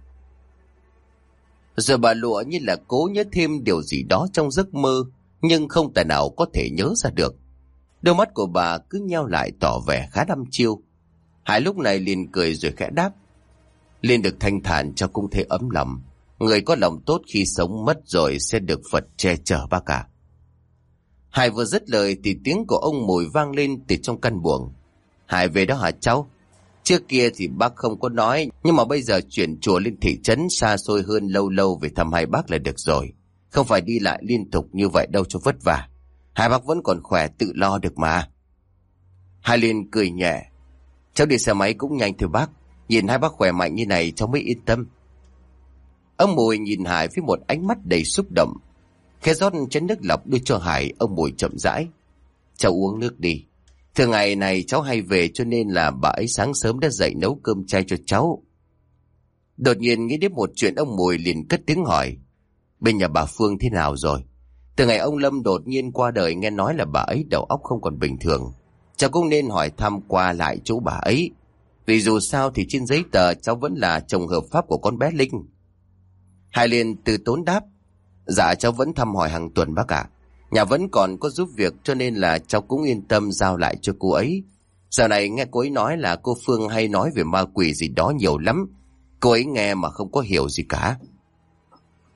Giờ bà Lụa như là cố nhớ thêm điều gì đó trong giấc mơ, nhưng không tài nào có thể nhớ ra được. Đôi mắt của bà cứ nheo lại tỏ vẻ khá đăm chiêu. Hải lúc này liền cười rồi khẽ đáp: Liên được thanh thản cho cũng thấy ấm lòng. Người có lòng tốt khi sống mất rồi sẽ được Phật che chở bác cả. Hải vừa dứt lời thì tiếng của ông Mùi vang lên từ trong căn buồng: Hải về đó hả cháu? Trước kia thì bác không có nói, nhưng mà bây giờ chuyển chùa lên thị trấn xa xôi hơn, lâu lâu về thăm hai bác là được rồi. Không phải đi lại liên tục như vậy đâu cho vất vả. Hai bác vẫn còn khỏe tự lo được mà. Hai Liên cười nhẹ: Cháu đi xe máy cũng nhanh thưa bác. Nhìn hai bác khỏe mạnh như này cháu mới yên tâm. Ông Mùi nhìn Hải với một ánh mắt đầy xúc động. Khẽ rót chén nước lọc đưa cho Hải, ông Mùi chậm rãi: Cháu uống nước đi. Thường ngày này cháu hay về cho nên là bà ấy sáng sớm đã dậy nấu cơm chay cho cháu. Đột nhiên nghĩ đến một chuyện, ông Mùi liền cất tiếng hỏi: Bên nhà bà Phương thế nào rồi? Từ ngày ông Lâm đột nhiên qua đời nghe nói là bà ấy đầu óc không còn bình thường. Cháu cũng nên hỏi thăm qua lại chỗ bà ấy. Vì dù sao thì trên giấy tờ cháu vẫn là chồng hợp pháp của con bé Linh. Hải liền từ tốn đáp: Dạ cháu vẫn thăm hỏi hàng tuần bác ạ. Nhà vẫn còn có giúp việc cho nên là cháu cũng yên tâm giao lại cho cô ấy. Giờ này nghe cô ấy nói là cô Phương hay nói về ma quỷ gì đó nhiều lắm. Cô ấy nghe mà không có hiểu gì cả.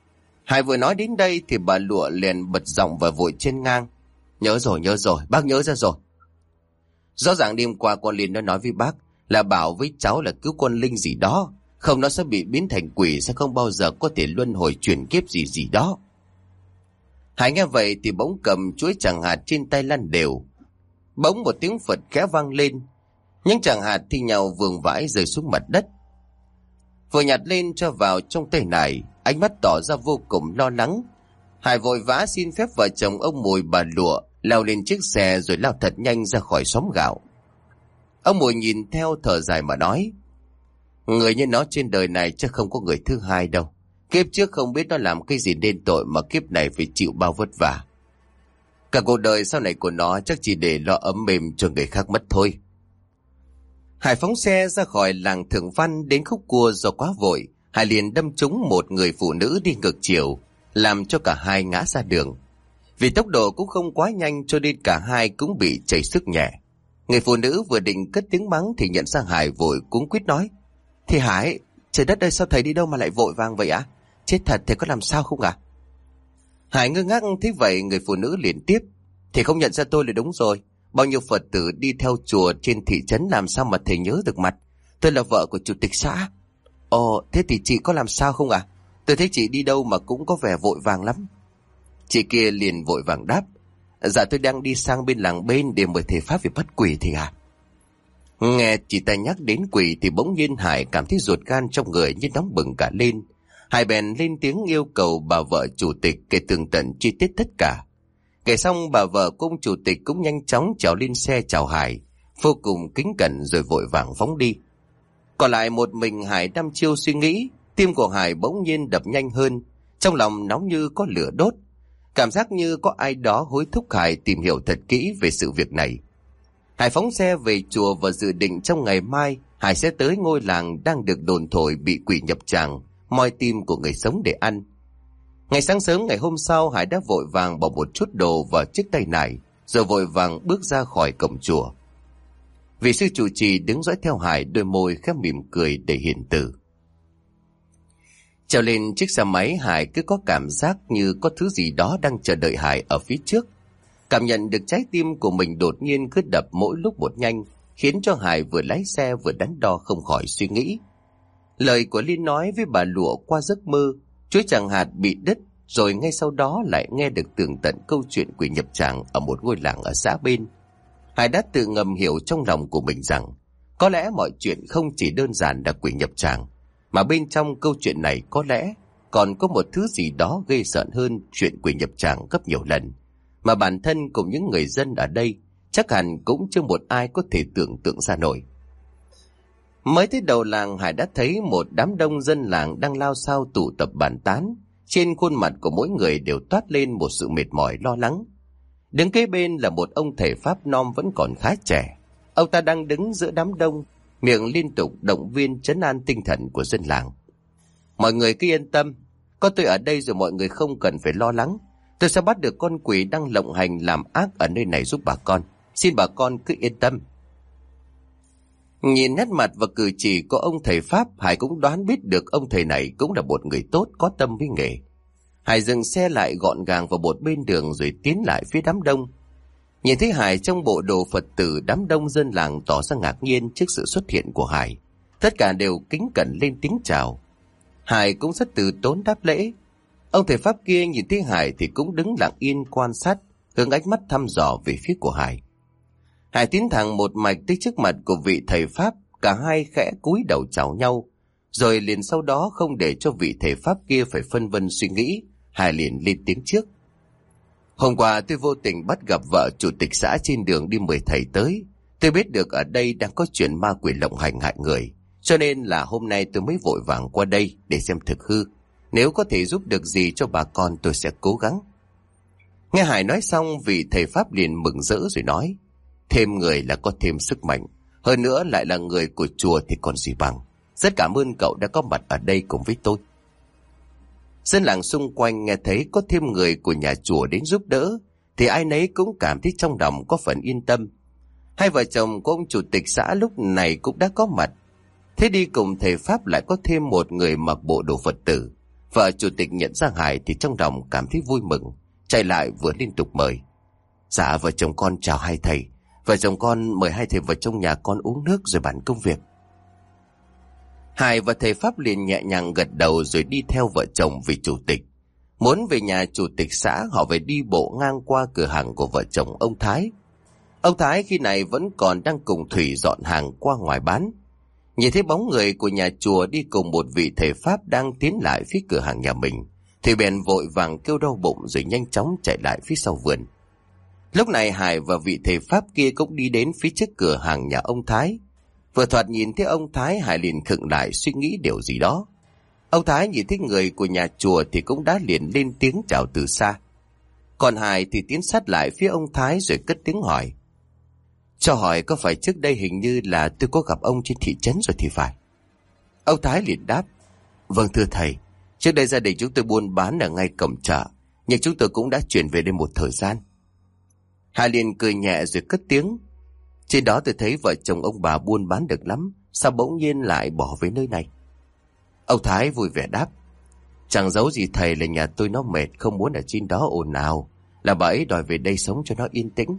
Hải vừa nói đến đây thì bà Lụa liền bật giọng và vội trên ngang. Nhớ rồi, nhớ rồi, bác nhớ ra rồi. Rõ ràng đêm qua con Liên nó nói với bác là bảo với cháu là cứu con Linh gì đó, không nó sẽ bị biến thành quỷ, sẽ không bao giờ có thể luân hồi chuyển kiếp gì gì đó. Hải nghe vậy thì bỗng cầm chuỗi tràng hạt trên tay lăn đều. Bỗng một tiếng Phật khẽ vang lên, những tràng hạt thi nhau vương vãi rơi xuống mặt đất. Vừa nhặt lên cho vào trong tay này, ánh mắt tỏ ra vô cùng lo lắng. Hải vội vã xin phép vợ chồng ông Mùi bà Lụa leo lên chiếc xe rồi lao thật nhanh ra khỏi xóm gạo. Ông Mùi nhìn theo thở dài mà nói, người như nó trên đời này chắc không có người thứ hai đâu. Kiếp trước không biết nó làm cái gì nên tội mà kiếp này phải chịu bao vất vả. Cả cuộc đời sau này của nó chắc chỉ để lo ấm mềm cho người khác mất thôi. Hải phóng xe ra khỏi làng Thượng Văn đến khúc cua do quá vội. Hải liền đâm trúng một người phụ nữ đi ngược chiều, làm cho cả hai ngã ra đường. Vì tốc độ cũng không quá nhanh cho nên cả hai cũng bị chảy sức nhẹ. Người phụ nữ vừa định cất tiếng mắng thì nhận ra Hải vội cuống quýt nói, thì Hải, trời đất ơi, sao thầy đi đâu mà lại vội vàng vậy ạ? À? Chết thật, thầy có làm sao không ạ? À? Hải ngơ ngác thấy vậy, người phụ nữ liền tiếp, thì không nhận ra tôi là đúng rồi. Bao nhiêu Phật tử đi theo chùa trên thị trấn làm sao mà thầy nhớ được mặt. Tôi là vợ của chủ tịch xã. Ồ, thế thì chị có làm sao không ạ? À? Tôi thấy chị đi đâu mà cũng có vẻ vội vàng lắm. Chị kia liền vội vàng đáp, dạ tôi đang đi sang bên làng bên để mời thầy pháp về bắt quỷ thì à. Nghe chị ta nhắc đến quỷ thì bỗng nhiên Hải cảm thấy ruột gan trong người như nóng bừng cả lên. Hải bèn lên tiếng yêu cầu bà vợ chủ tịch kể tường tận chi tiết tất cả. Kể xong, bà vợ của ông chủ tịch cũng nhanh chóng trèo lên xe chào Hải, vô cùng kính cẩn rồi vội vàng phóng đi. Còn lại một mình Hải đăm chiêu suy nghĩ, tim của Hải bỗng nhiên đập nhanh hơn, trong lòng nóng như có lửa đốt. Cảm giác như có ai đó hối thúc Hải tìm hiểu thật kỹ về sự việc này. Hải phóng xe về chùa và dự định trong ngày mai Hải sẽ tới ngôi làng đang được đồn thổi bị quỷ nhập tràng, moi tim của người sống để ăn. Ngày sáng sớm ngày hôm sau, Hải đã vội vàng bỏ một chút đồ vào chiếc tay nải, rồi vội vàng bước ra khỏi cổng chùa. Vị sư trụ trì đứng dõi theo Hải, đôi môi khẽ mỉm cười để hiền từ. Trèo lên chiếc xe máy, Hải cứ có cảm giác như có thứ gì đó đang chờ đợi Hải ở phía trước. Cảm nhận được trái tim của mình đột nhiên cứ đập mỗi lúc một nhanh, khiến cho Hải vừa lái xe vừa đắn đo không khỏi suy nghĩ. Lời của Liên nói với bà Lụa qua giấc mơ, chuỗi tràng hạt bị đứt, rồi ngay sau đó lại nghe được tường tận câu chuyện quỷ nhập tràng ở một ngôi làng ở xã bên. Hải đã tự ngầm hiểu trong lòng của mình rằng có lẽ mọi chuyện không chỉ đơn giản là quỷ nhập tràng, mà bên trong câu chuyện này có lẽ còn có một thứ gì đó ghê sợ hơn chuyện quỷ nhập tràng gấp nhiều lần, mà bản thân cùng những người dân ở đây chắc hẳn cũng chưa một ai có thể tưởng tượng ra nổi. Mới tới đầu làng, Hải đã thấy một đám đông dân làng đang lao xao tụ tập bàn tán. Trên khuôn mặt của mỗi người đều toát lên một sự mệt mỏi lo lắng. Đứng kế bên là một ông thầy Pháp non vẫn còn khá trẻ. Ông ta đang đứng giữa đám đông, miệng liên tục động viên trấn an tinh thần của dân làng. Mọi người cứ yên tâm, có tôi ở đây rồi mọi người không cần phải lo lắng. Tôi sẽ bắt được con quỷ đang lộng hành làm ác ở nơi này giúp bà con. Xin bà con cứ yên tâm. Nhìn nét mặt và cử chỉ của ông thầy Pháp, Hải cũng đoán biết được ông thầy này cũng là một người tốt, có tâm với nghề. Hải dừng xe lại gọn gàng vào một bên đường rồi tiến lại phía đám đông. Nhìn thấy Hải trong bộ đồ Phật tử, đám đông dân làng tỏ ra ngạc nhiên trước sự xuất hiện của Hải. Tất cả đều kính cẩn lên tiếng chào. Hải cũng rất từ tốn đáp lễ. Ông thầy Pháp kia nhìn thấy Hải thì cũng đứng lặng yên quan sát, hướng ánh mắt thăm dò về phía của Hải. Hải tiến thẳng một mạch tới trước mặt của vị thầy Pháp, cả hai khẽ cúi đầu chào nhau, rồi liền sau đó không để cho vị thầy Pháp kia phải phân vân suy nghĩ, Hải liền lên tiếng trước. Hôm qua tôi vô tình bắt gặp vợ chủ tịch xã trên đường đi mời thầy tới. Tôi biết được ở đây đang có chuyện ma quỷ lộng hành hại người, cho nên là hôm nay tôi mới vội vàng qua đây để xem thực hư. Nếu có thể giúp được gì cho bà con tôi sẽ cố gắng. Nghe Hải nói xong, vị thầy Pháp liền mừng rỡ rồi nói, thêm người là có thêm sức mạnh, hơn nữa lại là người của chùa thì còn gì bằng. Rất cảm ơn cậu đã có mặt ở đây cùng với tôi. Dân làng xung quanh nghe thấy có thêm người của nhà chùa đến giúp đỡ thì ai nấy cũng cảm thấy trong lòng có phần yên tâm. Hai vợ chồng của ông chủ tịch xã lúc này cũng đã có mặt. Thế đi cùng thầy Pháp lại có thêm một người mặc bộ đồ Phật tử. Vợ chủ tịch nhận ra Hải thì trong lòng cảm thấy vui mừng, chạy lại vừa liên tục mời. Dạ vợ chồng con chào hai thầy. Vợ chồng con mời hai thầy vào trong nhà con uống nước rồi bàn công việc. Hải và thầy Pháp liền nhẹ nhàng gật đầu rồi đi theo vợ chồng vị chủ tịch. Muốn về nhà chủ tịch xã, họ phải đi bộ ngang qua cửa hàng của vợ chồng ông Thái. Ông Thái khi này vẫn còn đang cùng Thủy dọn hàng qua ngoài bán. Nhìn thấy bóng người của nhà chùa đi cùng một vị thầy Pháp đang tiến lại phía cửa hàng nhà mình, Thủy bèn vội vàng kêu đau bụng rồi nhanh chóng chạy lại phía sau vườn. Lúc này Hải và vị thầy Pháp kia cũng đi đến phía trước cửa hàng nhà ông Thái. Vừa thoạt nhìn thấy ông Thái, Hải liền khựng lại suy nghĩ điều gì đó. Ông Thái nhìn thấy người của nhà chùa thì cũng đã liền lên tiếng chào từ xa. Còn Hải thì tiến sát lại phía ông Thái rồi cất tiếng hỏi. Cho hỏi có phải trước đây hình như là tôi có gặp ông trên thị trấn rồi thì phải. Ông Thái liền đáp. Vâng thưa thầy, trước đây gia đình chúng tôi buôn bán ở ngay cổng chợ, nhưng chúng tôi cũng đã chuyển về đây một thời gian. Hải liền cười nhẹ rồi cất tiếng. Trên đó tôi thấy vợ chồng ông bà buôn bán được lắm, sao bỗng nhiên lại bỏ về nơi này? Ông Thái vui vẻ đáp. Chẳng giấu gì thầy là nhà tôi nó mệt, không muốn ở trên đó ồn ào, là bà ấy đòi về đây sống cho nó yên tĩnh.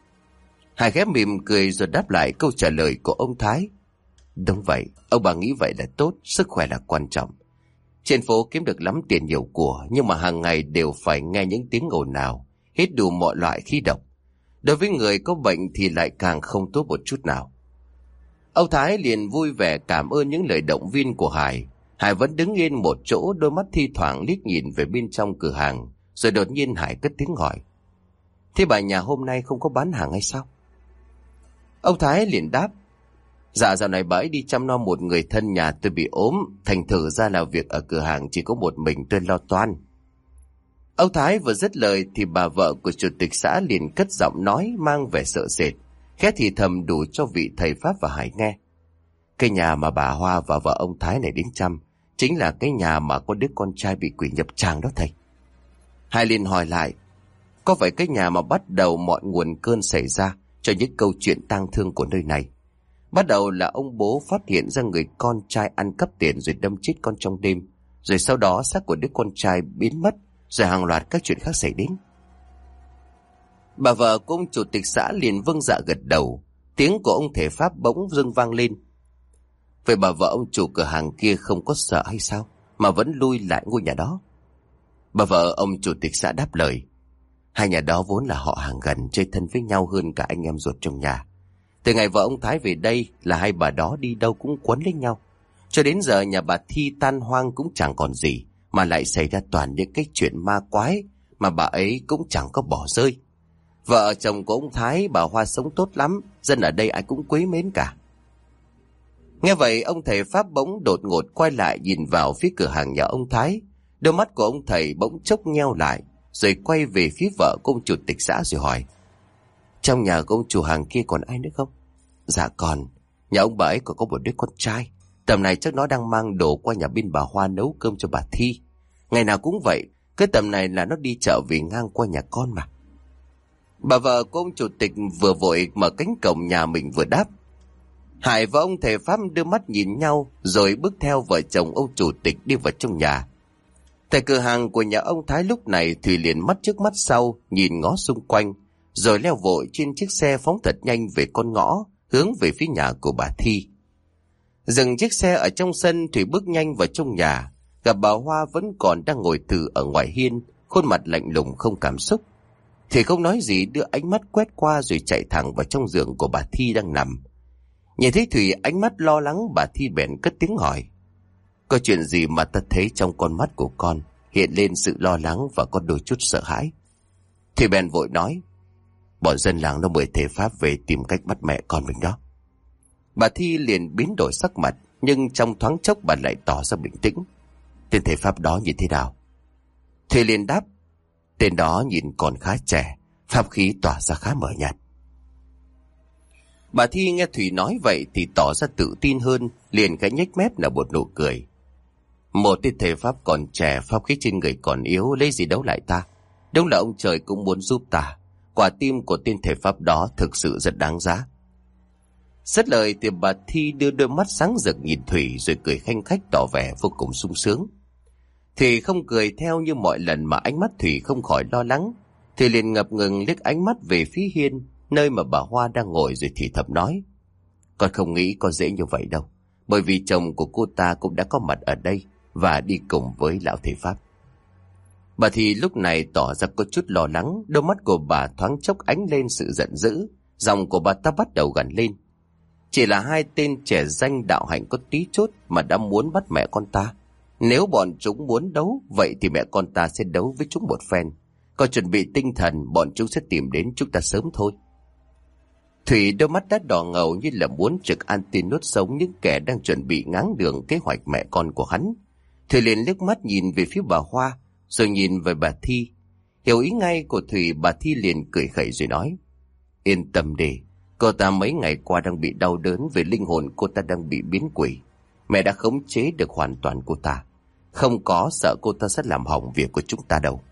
Hải khẽ mỉm cười rồi đáp lại câu trả lời của ông Thái. Đúng vậy, ông bà nghĩ vậy là tốt, sức khỏe là quan trọng. Trên phố kiếm được lắm tiền nhiều của, nhưng mà hàng ngày đều phải nghe những tiếng ồn ào, hít đủ mọi loại khí độc. Đối với người có bệnh thì lại càng không tốt một chút nào. Ông Thái liền vui vẻ cảm ơn những lời động viên của Hải. Hải vẫn đứng yên một chỗ, đôi mắt thi thoảng liếc nhìn về bên trong cửa hàng. Rồi đột nhiên Hải cất tiếng hỏi. Thế bà nhà hôm nay không có bán hàng hay sao? Ông Thái liền đáp. Dạ dạo này bà ấy đi chăm nom một người thân nhà tôi bị ốm, thành thử ra là việc ở cửa hàng chỉ có một mình tôi lo toan. Ông Thái vừa dứt lời thì bà vợ của chủ tịch xã liền cất giọng nói mang vẻ sợ sệt, khẽ thì thầm đủ cho vị thầy Pháp và Hải nghe. Cái nhà mà bà Hoa và vợ ông Thái này đến chăm chính là cái nhà mà có đứa con trai bị quỷ nhập tràng đó thầy. Hải liền hỏi lại, có phải cái nhà mà bắt đầu mọi nguồn cơn xảy ra cho những câu chuyện tang thương của nơi này? Bắt đầu là ông bố phát hiện ra người con trai ăn cắp tiền rồi đâm chết con trong đêm, rồi sau đó xác của đứa con trai biến mất, rồi hàng loạt các chuyện khác xảy đến. Bà vợ của ông chủ tịch xã liền vâng dạ gật đầu. Tiếng của ông thầy Pháp bỗng dưng vang lên. Vậy bà vợ ông chủ cửa hàng kia không có sợ hay sao mà vẫn lui lại ngôi nhà đó? Bà vợ ông chủ tịch xã đáp lời. Hai nhà đó vốn là họ hàng gần, chơi thân với nhau hơn cả anh em ruột trong nhà. Từ ngày vợ ông Thái về đây là hai bà đó đi đâu cũng quấn lấy nhau. Cho đến giờ nhà bà Thi tan hoang cũng chẳng còn gì, mà lại xảy ra toàn những cái chuyện ma quái mà bà ấy cũng chẳng có bỏ rơi. Vợ chồng của ông Thái bà Hoa sống tốt lắm, dân ở đây ai cũng quý mến cả. Nghe vậy ông thầy Pháp bỗng đột ngột quay lại nhìn vào phía cửa hàng nhà ông Thái. Đôi mắt của ông thầy bỗng chốc nheo lại, rồi quay về phía vợ của ông chủ tịch xã rồi hỏi. Trong nhà của ông chủ hàng kia còn ai nữa không? Dạ còn, nhà ông bà ấy còn có một đứa con trai. Tầm này chắc nó đang mang đồ qua nhà bên bà Hoa nấu cơm cho bà Thi. Ngày nào cũng vậy, cái tầm này là nó đi chợ vì ngang qua nhà con mà. Bà vợ của ông chủ tịch vừa vội mở cánh cổng nhà mình vừa đáp. Hải và ông thầy Pháp đưa mắt nhìn nhau rồi bước theo vợ chồng ông chủ tịch đi vào trong nhà. Tại cửa hàng của nhà ông Thái lúc này Thùy liền mắt trước mắt sau nhìn ngó xung quanh, rồi leo vội trên chiếc xe phóng thật nhanh về con ngõ hướng về phía nhà của bà Thi. Dừng chiếc xe ở trong sân, Thùy bước nhanh vào trong nhà, gặp bà Hoa vẫn còn đang ngồi từ ở ngoài hiên, khuôn mặt lạnh lùng không cảm xúc. Thùy không nói gì, đưa ánh mắt quét qua rồi chạy thẳng vào trong giường của bà Thi đang nằm. Nhìn thấy Thùy ánh mắt lo lắng, bà Thi bèn cất tiếng hỏi. Có chuyện gì mà ta thấy trong con mắt của con hiện lên sự lo lắng và có đôi chút sợ hãi? Thùy bèn vội nói. Bọn dân làng nó mời thầy Pháp về tìm cách bắt mẹ con mình đó. Bà Thi liền biến đổi sắc mặt, nhưng trong thoáng chốc bà lại tỏ ra bình tĩnh. Tên thầy Pháp đó như thế nào? Thùy liền đáp. Tên đó nhìn còn khá trẻ, pháp khí tỏa ra khá mờ nhạt. Bà Thi nghe Thùy nói vậy thì tỏ ra tự tin hơn, liền cái nhếch mép nở một nụ cười. Một tên thầy Pháp còn trẻ, pháp khí trên người còn yếu, lấy gì đấu lại ta? Đúng là ông trời cũng muốn giúp ta. Quả tim của tên thầy Pháp đó thực sự rất đáng giá. Dứt lời thì bà Thi đưa đôi mắt sáng rực nhìn Thùy rồi cười khanh khách tỏ vẻ vô cùng sung sướng. Thủy không cười theo như mọi lần mà ánh mắt Thủy không khỏi lo lắng. Thủy liền ngập ngừng liếc ánh mắt về phía hiên, nơi mà bà Hoa đang ngồi, rồi thì thầm nói: Con không nghĩ có dễ như vậy đâu, bởi vì chồng của cô ta cũng đã có mặt ở đây và đi cùng với lão thầy Pháp. Bà thì lúc này tỏ ra có chút lo lắng, đôi mắt của bà thoáng chốc ánh lên sự giận dữ, giọng của bà ta bắt đầu gằn lên: Chỉ là hai tên trẻ danh đạo hạnh có tí chốt mà đã muốn bắt mẹ con ta. Nếu bọn chúng muốn đấu, vậy thì mẹ con ta sẽ đấu với chúng một phen. Còn chuẩn bị tinh thần, bọn chúng sẽ tìm đến chúng ta sớm thôi. Thủy đôi mắt đã đỏ ngầu như là muốn trực an tin nuốt sống những kẻ đang chuẩn bị ngáng đường kế hoạch mẹ con của hắn. Thủy liền liếc mắt nhìn về phía bà Hoa, rồi nhìn về bà Thi. Hiểu ý ngay của Thủy, bà Thi liền cười khẩy rồi nói: Yên tâm đi, cô ta mấy ngày qua đang bị đau đớn vì linh hồn cô ta đang bị biến quỷ. Mẹ đã khống chế được hoàn toàn cô ta, không có sợ cô ta sẽ làm hỏng việc của chúng ta đâu.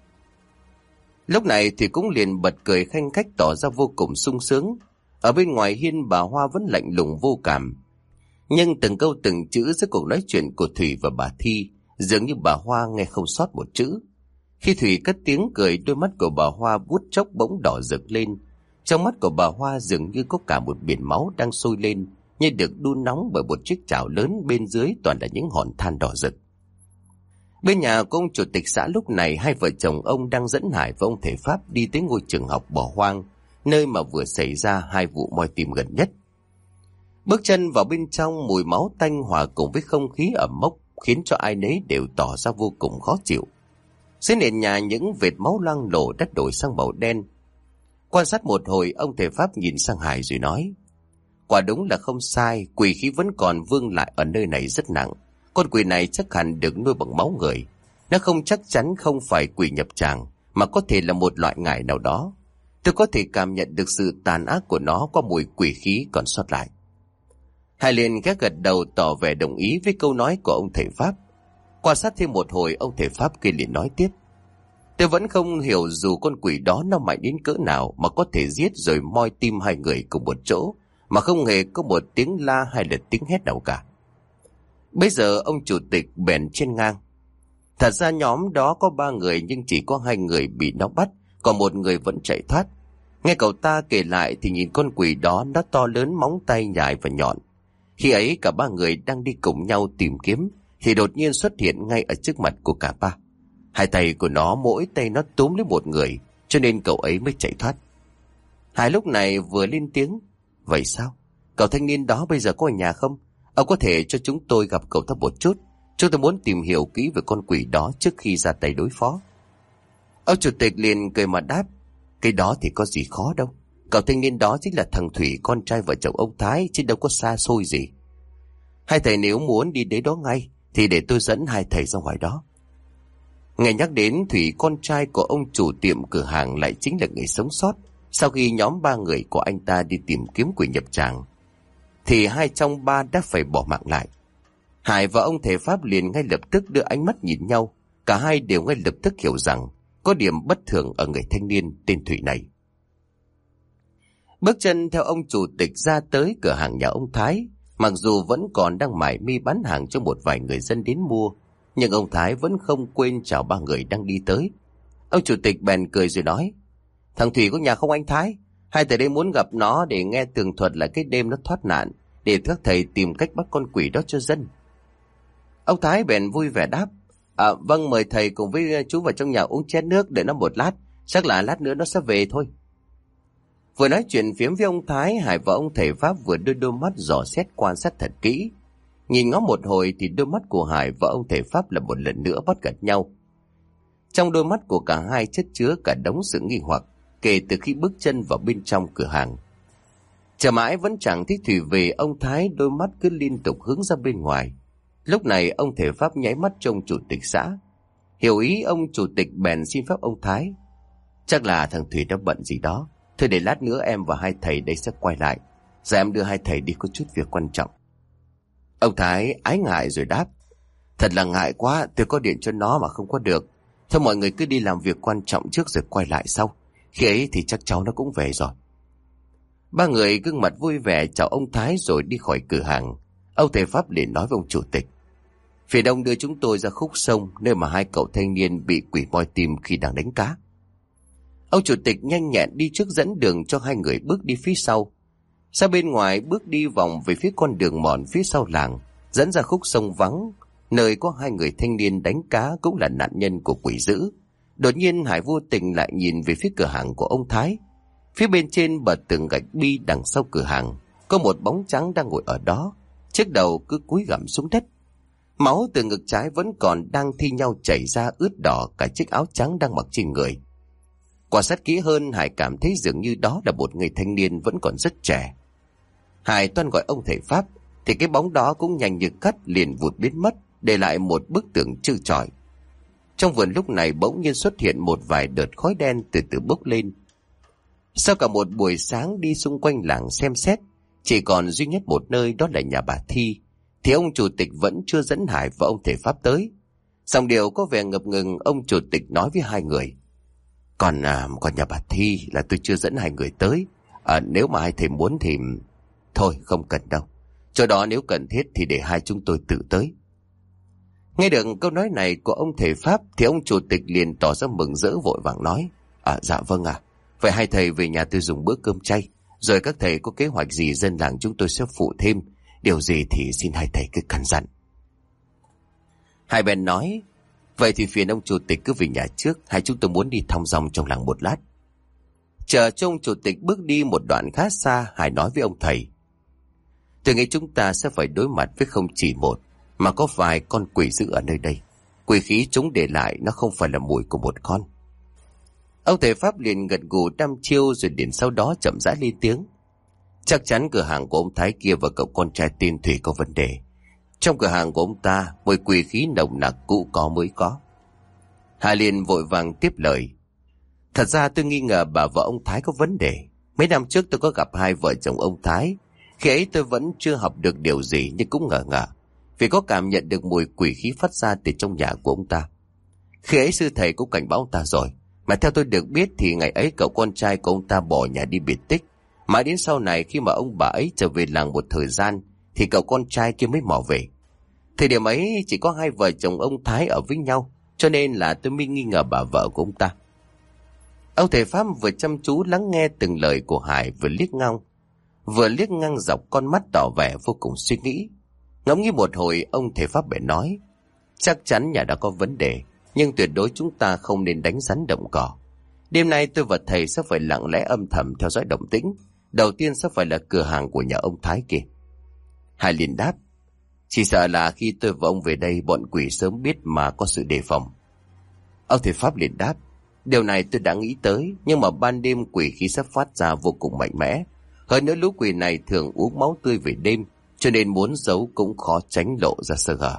Lúc này thì cũng liền bật cười khanh khách, tỏ ra vô cùng sung sướng. Ở bên ngoài hiên, bà Hoa vẫn lạnh lùng vô cảm, nhưng từng câu từng chữ giữa cuộc nói chuyện của Thủy và bà Thi dường như bà Hoa nghe không sót một chữ. Khi Thủy cất tiếng cười, đôi mắt của bà Hoa bút chốc bỗng đỏ rực lên. Trong mắt của bà Hoa dường như có cả một biển máu đang sôi lên, như được đun nóng bởi một chiếc chảo lớn, bên dưới toàn là những hòn than đỏ rực. Bên nhà của ông chủ tịch xã lúc này, hai vợ chồng ông đang dẫn Hải và ông thầy Pháp đi tới ngôi trường học bỏ hoang, nơi mà vừa xảy ra hai vụ moi tìm gần nhất. Bước chân vào bên trong, mùi máu tanh hòa cùng với không khí ẩm mốc khiến cho ai nấy đều tỏ ra vô cùng khó chịu. Dưới nền nhà, những vệt máu loang lổ đã đổi sang màu đen. Quan sát một hồi, ông thầy Pháp nhìn sang Hải rồi nói: Quả đúng là không sai, quỷ khí vẫn còn vương lại ở nơi này rất nặng. Con quỷ này chắc hẳn được nuôi bằng máu người. Nó không chắc chắn không phải quỷ nhập tràng, mà có thể là một loại ngải nào đó. Tôi có thể cảm nhận được sự tàn ác của nó qua mùi quỷ khí còn sót lại. Hải liền ghé gật đầu tỏ vẻ đồng ý với câu nói của ông thầy Pháp. Quan sát thêm một hồi, ông thầy Pháp kia liền nói tiếp: Tôi vẫn không hiểu dù con quỷ đó nó mạnh đến cỡ nào mà có thể giết rồi moi tim hai người cùng một chỗ, mà không hề có một tiếng la hay là tiếng hét nào cả. Bây giờ ông chủ tịch bèn chen ngang: Thật ra nhóm đó có ba người, nhưng chỉ có hai người bị nó bắt, còn một người vẫn chạy thoát. Nghe cậu ta kể lại thì nhìn con quỷ đó nó to lớn, móng tay nhài và nhọn. Khi ấy cả ba người đang đi cùng nhau tìm kiếm thì đột nhiên xuất hiện ngay ở trước mặt của cả ba. Hai tay của nó, mỗi tay nó túm lấy một người, cho nên cậu ấy mới chạy thoát. Hải lúc này vừa lên tiếng: Vậy sao? Cậu thanh niên đó bây giờ có ở nhà không? Ông có thể cho chúng tôi gặp cậu ta một chút. Chúng tôi muốn tìm hiểu kỹ về con quỷ đó trước khi ra tay đối phó. Ông chủ tịch liền cười mà đáp: Cái đó thì có gì khó đâu. Cậu thanh niên đó chính là thằng Thủy, con trai vợ chồng ông Thái, chứ đâu có xa xôi gì. Hai thầy nếu muốn đi đến đó ngay thì để tôi dẫn hai thầy ra ngoài đó. Nghe nhắc đến Thủy, con trai của ông chủ tiệm cửa hàng, lại chính là người sống sót sau khi nhóm ba người của anh ta đi tìm kiếm quỷ nhập tràng, thì hai trong ba đã phải bỏ mạng lại. Hải và ông thầy Pháp liền ngay lập tức đưa ánh mắt nhìn nhau. Cả hai đều ngay lập tức hiểu rằng có điểm bất thường ở người thanh niên tên Thủy này. Bước chân theo ông chủ tịch ra tới cửa hàng nhà ông Thái. Mặc dù vẫn còn đang mải mi bán hàng cho một vài người dân đến mua, nhưng ông Thái vẫn không quên chào ba người đang đi tới. Ông chủ tịch bèn cười rồi nói: Thằng Thủy có nhà không anh Thái? Hai thầy đây muốn gặp nó để nghe tường thuật lại cái đêm nó thoát nạn, để các thầy tìm cách bắt con quỷ đó cho dân. Ông Thái bèn vui vẻ đáp: À, vâng, mời thầy cùng với chú vào trong nhà uống chén nước để nó một lát, chắc là lát nữa nó sẽ về thôi. Vừa nói chuyện phiếm với ông Thái, Hải và ông thầy Pháp vừa đưa đôi mắt dò xét quan sát thật kỹ. Nhìn ngó một hồi thì đôi mắt của Hải và ông thầy Pháp là một lần nữa bắt gặp nhau. Trong đôi mắt của cả hai chất chứa cả đống sự nghi hoặc kể từ khi bước chân vào bên trong cửa hàng. Chờ mãi vẫn chẳng thấy Thủy về, ông Thái đôi mắt cứ liên tục hướng ra bên ngoài. Lúc này ông thầy Pháp nháy mắt cho ông chủ tịch xã. Hiểu ý, ông chủ tịch bèn xin phép ông Thái: Chắc là thằng Thủy đã bận gì đó, thôi để lát nữa em và hai thầy đây sẽ quay lại. Giờ em đưa hai thầy đi có chút việc quan trọng. Ông Thái ái ngại rồi đáp: Thật là ngại quá, tôi có điện cho nó mà không có được. Thôi mọi người cứ đi làm việc quan trọng trước rồi quay lại sau. Khi ấy thì chắc cháu nó cũng về rồi. Ba người gương mặt vui vẻ chào ông Thái rồi đi khỏi cửa hàng. Ông thầy Pháp liền nói với ông chủ tịch: Phía đông đưa chúng tôi ra khúc sông, nơi mà hai cậu thanh niên bị quỷ moi tim khi đang đánh cá. Ông chủ tịch nhanh nhẹn đi trước dẫn đường cho hai người bước đi phía sau. Ra bên ngoài bước đi vòng về phía con đường mòn phía sau làng, dẫn ra khúc sông vắng, nơi có hai người thanh niên đánh cá cũng là nạn nhân của quỷ dữ. Đột nhiên Hải vô tình lại nhìn về phía cửa hàng của ông Thái. Phía bên trên bờ tường gạch bi đằng sau cửa hàng có một bóng trắng đang ngồi ở đó, chiếc đầu cứ cúi gằm xuống đất. Máu từ ngực trái vẫn còn đang thi nhau chảy ra ướt đỏ cả chiếc áo trắng đang mặc trên người. Quan sát kỹ hơn, Hải cảm thấy dường như đó là một người thanh niên vẫn còn rất trẻ. Hải toan gọi ông thầy Pháp thì cái bóng đó cũng nhanh như cắt liền vụt biến mất, để lại một bức tường trơ trọi. Trong vườn lúc này bỗng nhiên xuất hiện một vài đợt khói đen từ từ bốc lên. Sau cả một buổi sáng đi xung quanh làng xem xét, chỉ còn duy nhất một nơi, đó là nhà bà Thi, thì ông chủ tịch vẫn chưa dẫn Hải và ông thầy Pháp tới. Giọng điệu có vẻ ngập ngừng, ông chủ tịch nói với hai người: Còn à, còn nhà bà Thi là tôi chưa dẫn hai người tới. À, nếu mà hai thầy muốn thì... Thôi không cần đâu. Chỗ đó nếu cần thiết thì để hai chúng tôi tự tới. Nghe được câu nói này của ông thầy Pháp thì ông chủ tịch liền tỏ ra mừng rỡ, vội vàng nói: À dạ vâng ạ. À. Vậy hai thầy về nhà tôi dùng bữa cơm chay. Rồi các thầy có kế hoạch gì dân làng chúng tôi sẽ phụ thêm. Điều gì thì xin hai thầy cứ căn dặn. Hai bên nói: Vậy thì phiền ông chủ tịch cứ về nhà trước, hai chúng tôi muốn đi thong dong trong làng một lát. Chờ cho ông chủ tịch bước đi một đoạn khá xa, Hải nói với ông thầy: Tôi nghĩ chúng ta sẽ phải đối mặt với không chỉ một, mà có vài con quỷ dữ ở nơi đây. Quỷ khí chúng để lại nó không phải là mùi của một con. Ông thầy Pháp liền gật gù đăm chiêu, rồi liền sau đó chậm rãi lên tiếng: Chắc chắn cửa hàng của ông Thái kia và cậu con trai tên Thủy có vấn đề. Trong cửa hàng của ông ta, mùi quỷ khí nồng nặc cũ có mới có. Hà liền vội vàng tiếp lời: Thật ra tôi nghi ngờ bà vợ ông Thái có vấn đề. Mấy năm trước tôi có gặp hai vợ chồng ông Thái. Khi ấy tôi vẫn chưa học được điều gì, nhưng cũng ngờ ngợ vì có cảm nhận được mùi quỷ khí phát ra từ trong nhà của ông ta. Khi ấy sư thầy cũng cảnh báo ông ta rồi, mà theo tôi được biết thì ngày ấy cậu con trai của ông ta bỏ nhà đi biệt tích. Mãi đến sau này khi mà ông bà ấy trở về làng một thời gian thì cậu con trai kia mới mò về. Thời điểm ấy chỉ có hai vợ chồng ông Thái ở với nhau, cho nên là tôi mới nghi ngờ bà vợ của ông ta. Ông thầy Pháp vừa chăm chú lắng nghe từng lời của Hải, vừa liếc ngang vừa liếc ngang dọc con mắt tỏ vẻ vô cùng suy nghĩ. Ngẫm nghĩ một hồi, ông thầy Pháp bèn nói: Chắc chắn nhà đã có vấn đề, nhưng tuyệt đối chúng ta không nên đánh rắn động cỏ. Đêm nay tôi và thầy sẽ phải lặng lẽ âm thầm theo dõi động tĩnh. Đầu tiên sẽ phải là cửa hàng của nhà ông Thái kia. Hải liền đáp: Chỉ sợ là khi tôi và ông về đây, bọn quỷ sớm biết mà có sự đề phòng. Ông thầy Pháp liền đáp: Điều này tôi đã nghĩ tới, nhưng mà ban đêm quỷ khí sẽ phát ra vô cùng mạnh mẽ. Hơn nữa lũ quỷ này thường uống máu tươi về đêm, cho nên muốn giấu cũng khó tránh lộ ra sơ hở.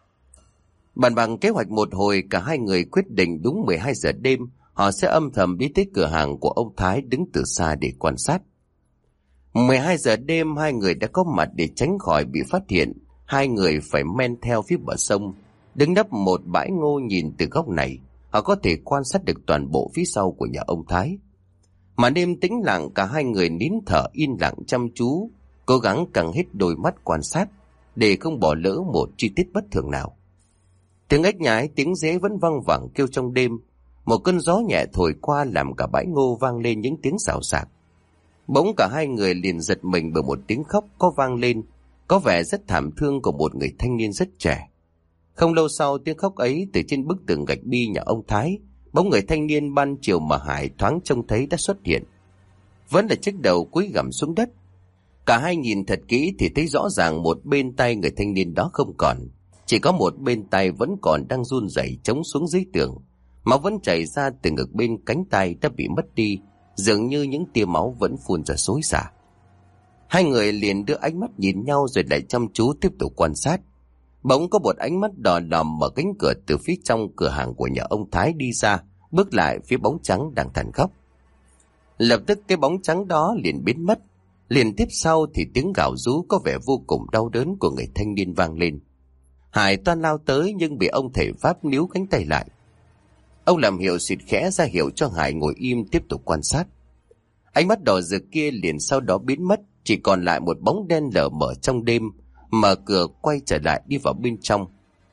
Bàn bằng kế hoạch một hồi, cả hai người quyết định đúng mười hai giờ đêm họ sẽ âm thầm đi tới cửa hàng của ông Thái, đứng từ xa để quan sát. mười hai giờ đêm hai người đã có mặt để tránh khỏi bị phát hiện. Hai người phải men theo phía bờ sông, đứng nấp một bãi ngô. Nhìn từ góc này họ có thể quan sát được toàn bộ phía sau của nhà ông Thái. Mà đêm tĩnh lặng, cả hai người nín thở yên lặng chăm chú, cố gắng căng hết đôi mắt quan sát để không bỏ lỡ một chi tiết bất thường nào. Tiếng ếch nhái, tiếng dế vẫn văng vẳng kêu trong đêm. Một cơn gió nhẹ thổi qua làm cả bãi ngô vang lên những tiếng xào xạc. Bỗng cả hai người liền giật mình bởi một tiếng khóc có vang lên, có vẻ rất thảm thương của một người thanh niên rất trẻ. Không lâu sau tiếng khóc ấy, từ trên bức tường gạch bi nhà ông Thái, bóng người thanh niên ban chiều mà Hải thoáng trông thấy đã xuất hiện. Vẫn là chiếc đầu cúi gằm xuống đất. Cả hai nhìn thật kỹ thì thấy rõ ràng một bên tay người thanh niên đó không còn, chỉ có một bên tay vẫn còn đang run rẩy chống xuống dưới tường. Máu vẫn chảy ra từ ngực, bên cánh tay đã bị mất đi, dường như những tia máu vẫn phun ra xối xả. Hai người liền đưa ánh mắt nhìn nhau rồi lại chăm chú tiếp tục quan sát. Bỗng có một ánh mắt đỏ lòm mở cánh cửa từ phía trong cửa hàng của nhà ông Thái đi ra, bước lại phía bóng trắng đang thằn khóc. Lập tức cái bóng trắng đó liền biến mất. Liền tiếp sau thì tiếng gào rú có vẻ vô cùng đau đớn của người thanh niên vang lên. Hải toan lao tới nhưng bị ông thầy Pháp níu cánh tay lại. Ông làm hiệu xịt khẽ ra hiệu cho Hải ngồi im tiếp tục quan sát. Ánh mắt đỏ rực kia liền sau đó biến mất, chỉ còn lại một bóng đen lờ mờ trong đêm, mở cửa quay trở lại đi vào bên trong.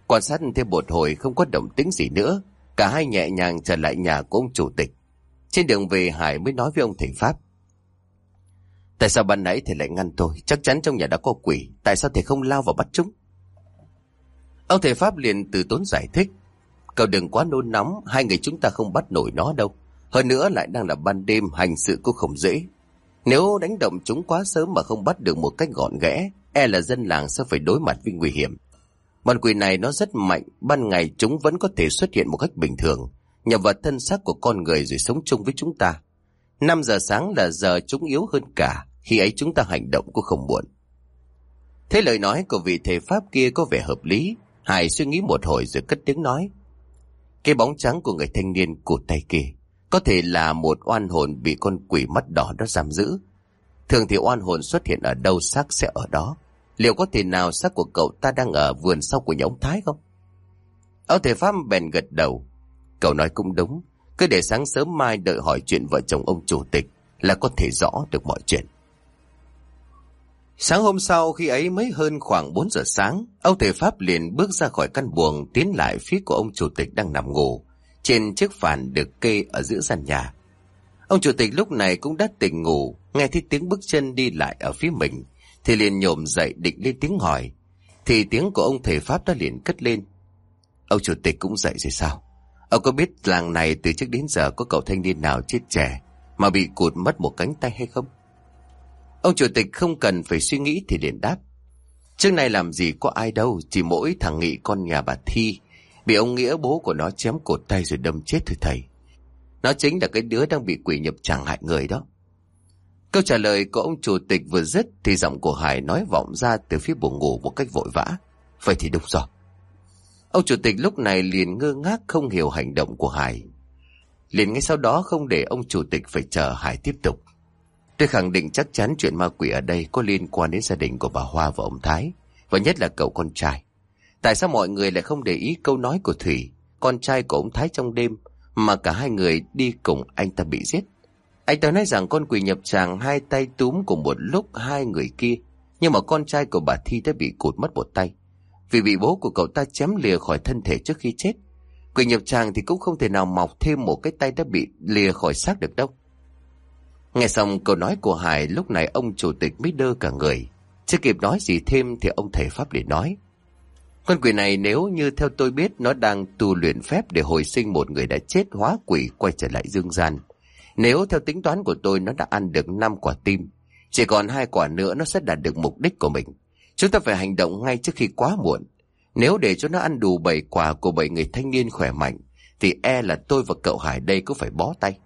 Quan sát thêm một hồi không có động tĩnh gì nữa, cả hai nhẹ nhàng trở lại nhà của ông chủ tịch. Trên đường về Hải mới nói với ông thầy Pháp: Tại sao ban nãy thầy lại ngăn tôi? Chắc chắn trong nhà đã có quỷ. Tại sao thầy không lao vào bắt chúng? Ông thầy Pháp liền từ tốn giải thích: Cậu đừng quá nôn nóng, hai người chúng ta không bắt nổi nó đâu. Hơn nữa lại đang là ban đêm, hành sự cũng không dễ. Nếu đánh động chúng quá sớm mà không bắt được một cách gọn ghẽ, e là dân làng sẽ phải đối mặt với nguy hiểm. Bọn quỷ này nó rất mạnh, ban ngày chúng vẫn có thể xuất hiện một cách bình thường, nhập vào thân xác của con người rồi sống chung với chúng ta. Năm giờ sáng là giờ chúng yếu hơn cả, khi ấy chúng ta hành động cũng không muộn. Thế lời nói của vị thầy Pháp kia có vẻ hợp lý. Hải suy nghĩ một hồi rồi cất tiếng nói: Cái bóng trắng của người thanh niên cụt tay kia có thể là một oan hồn bị con quỷ mắt đỏ đó giam giữ. Thường thì oan hồn xuất hiện ở đâu xác sẽ ở đó. Liệu có thể nào xác của cậu ta đang ở vườn sau của nhà ông Thái không? Ông thầy Pháp bèn gật đầu: Cậu nói cũng đúng. Cứ để sáng sớm mai đợi hỏi chuyện vợ chồng ông chủ tịch là có thể rõ được mọi chuyện. Sáng hôm sau, khi ấy mới hơn khoảng bốn giờ sáng, ông thầy Pháp liền bước ra khỏi căn buồng, tiến lại phía của ông chủ tịch đang nằm ngủ trên chiếc phản được kê ở giữa gian nhà. Ông chủ tịch lúc này cũng đã tỉnh ngủ, nghe thấy tiếng bước chân đi lại ở phía mình thì liền nhổm dậy định lên tiếng hỏi, thì tiếng của ông thầy Pháp đã liền cất lên: Ông chủ tịch cũng dậy rồi sao? Ông có biết làng này từ trước đến giờ có cậu thanh niên nào chết trẻ mà bị cụt mất một cánh tay hay không? Ông chủ tịch không cần phải suy nghĩ thì liền đáp: Trước này làm gì có ai đâu, chỉ mỗi thằng Nghị con nhà bà Thi bị ông Nghĩa bố của nó chém cột tay rồi đâm chết thôi thầy. Nó chính là cái đứa đang bị quỷ nhập tràng hại người đó. Câu trả lời của ông chủ tịch vừa dứt thì giọng của Hải nói vọng ra từ phía buồng ngủ một cách vội vã: Vậy thì đúng rồi. Ông chủ tịch lúc này liền ngơ ngác không hiểu hành động của Hải. Liền ngay sau đó không để ông chủ tịch phải chờ Hải tiếp tục: Tôi khẳng định chắc chắn chuyện ma quỷ ở đây có liên quan đến gia đình của bà Hoa và ông Thái, và nhất là cậu con trai. Tại sao mọi người lại không để ý câu nói của Thủy, con trai của ông Thái trong đêm, mà cả hai người đi cùng anh ta bị giết? Anh ta nói rằng con quỷ nhập tràng hai tay túm cùng một lúc hai người kia, nhưng mà con trai của bà Thi đã bị cụt mất một tay, vì bị bố của cậu ta chém lìa khỏi thân thể trước khi chết. Quỷ nhập tràng thì cũng không thể nào mọc thêm một cái tay đã bị lìa khỏi xác được đâu. Nghe xong câu nói của Hải, lúc này ông chủ tịch mới đơ cả người. Chưa kịp nói gì thêm thì ông thầy Pháp liền nói: Con quỷ này nếu như theo tôi biết nó đang tu luyện phép để hồi sinh một người đã chết hóa quỷ quay trở lại dương gian. Nếu theo tính toán của tôi nó đã ăn được năm quả tim, chỉ còn hai quả nữa nó sẽ đạt được mục đích của mình. Chúng ta phải hành động ngay trước khi quá muộn. Nếu để cho nó ăn đủ bảy quả của bảy người thanh niên khỏe mạnh thì e là tôi và cậu Hải đây cũng phải bó tay.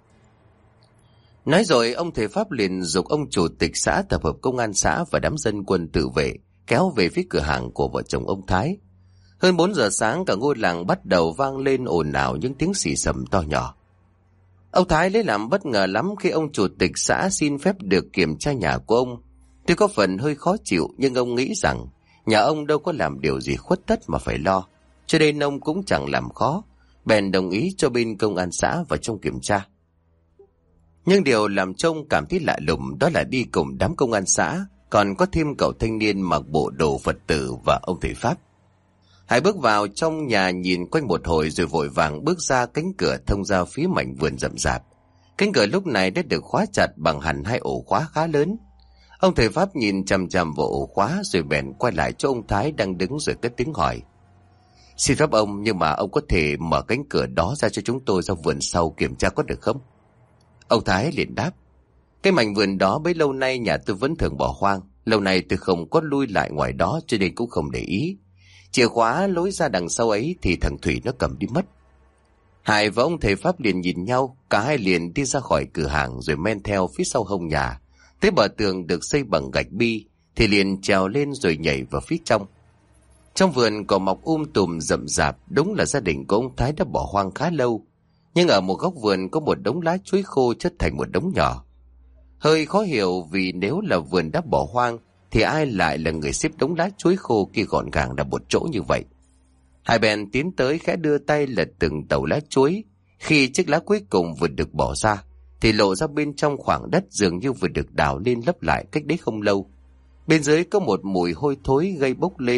Nói rồi ông thầy Pháp liền giục ông chủ tịch xã tập hợp công an xã và đám dân quân tự vệ kéo về phía cửa hàng của vợ chồng ông Thái. Hơn bốn giờ sáng, cả ngôi làng bắt đầu vang lên ồn ào những tiếng xì xầm to nhỏ. Ông Thái lấy làm bất ngờ lắm khi ông chủ tịch xã xin phép được kiểm tra nhà của ông. Tuy có phần hơi khó chịu nhưng ông nghĩ rằng nhà ông đâu có làm điều gì khuất tất mà phải lo, cho nên ông cũng chẳng làm khó, bèn đồng ý cho bên công an xã vào trong kiểm tra. Nhưng điều làm cho ông cảm thấy lạ lùng đó là đi cùng đám công an xã còn có thêm cậu thanh niên mặc bộ đồ Phật tử và ông thầy Pháp. Hải bước vào trong nhà nhìn quanh một hồi rồi vội vàng bước ra cánh cửa thông ra phía mảnh vườn rậm rạp. Cánh cửa lúc này đã được khóa chặt bằng hẳn hai ổ khóa khá lớn. Ông thầy Pháp nhìn chằm chằm vào ổ khóa rồi bèn quay lại cho ông Thái đang đứng rồi cất tiếng hỏi: Xin phép ông, nhưng mà ông có thể mở cánh cửa đó ra cho chúng tôi ra vườn sau kiểm tra có được không? Ông Thái liền đáp: Cái mảnh vườn đó bấy lâu nay nhà tôi vẫn thường bỏ hoang. Lâu nay tôi không có lui lại ngoài đó cho nên cũng không để ý. Chìa khóa lối ra đằng sau ấy thì thằng Thủy nó cầm đi mất. Hải và ông thầy Pháp liền nhìn nhau, cả hai liền đi ra khỏi cửa hàng rồi men theo phía sau hông nhà. Tới bờ tường được xây bằng gạch bi thì liền trèo lên rồi nhảy vào phía trong. Trong vườn cỏ mọc um tùm rậm rạp, đúng là gia đình của ông Thái đã bỏ hoang khá lâu. Nhưng ở một góc vườn có một đống lá chuối khô chất thành một đống nhỏ. Hơi khó hiểu vì nếu là vườn đã bỏ hoang thì ai lại là người xếp đống lá chuối khô kia gọn gàng là một chỗ như vậy. Hải bèn tiến tới khẽ đưa tay lật từng tàu lá chuối. Khi chiếc lá cuối cùng vừa được bỏ ra thì lộ ra bên trong khoảng đất dường như vừa được đào lên lấp lại cách đấy không lâu. Bên dưới có một mùi hôi thối gây bốc lên,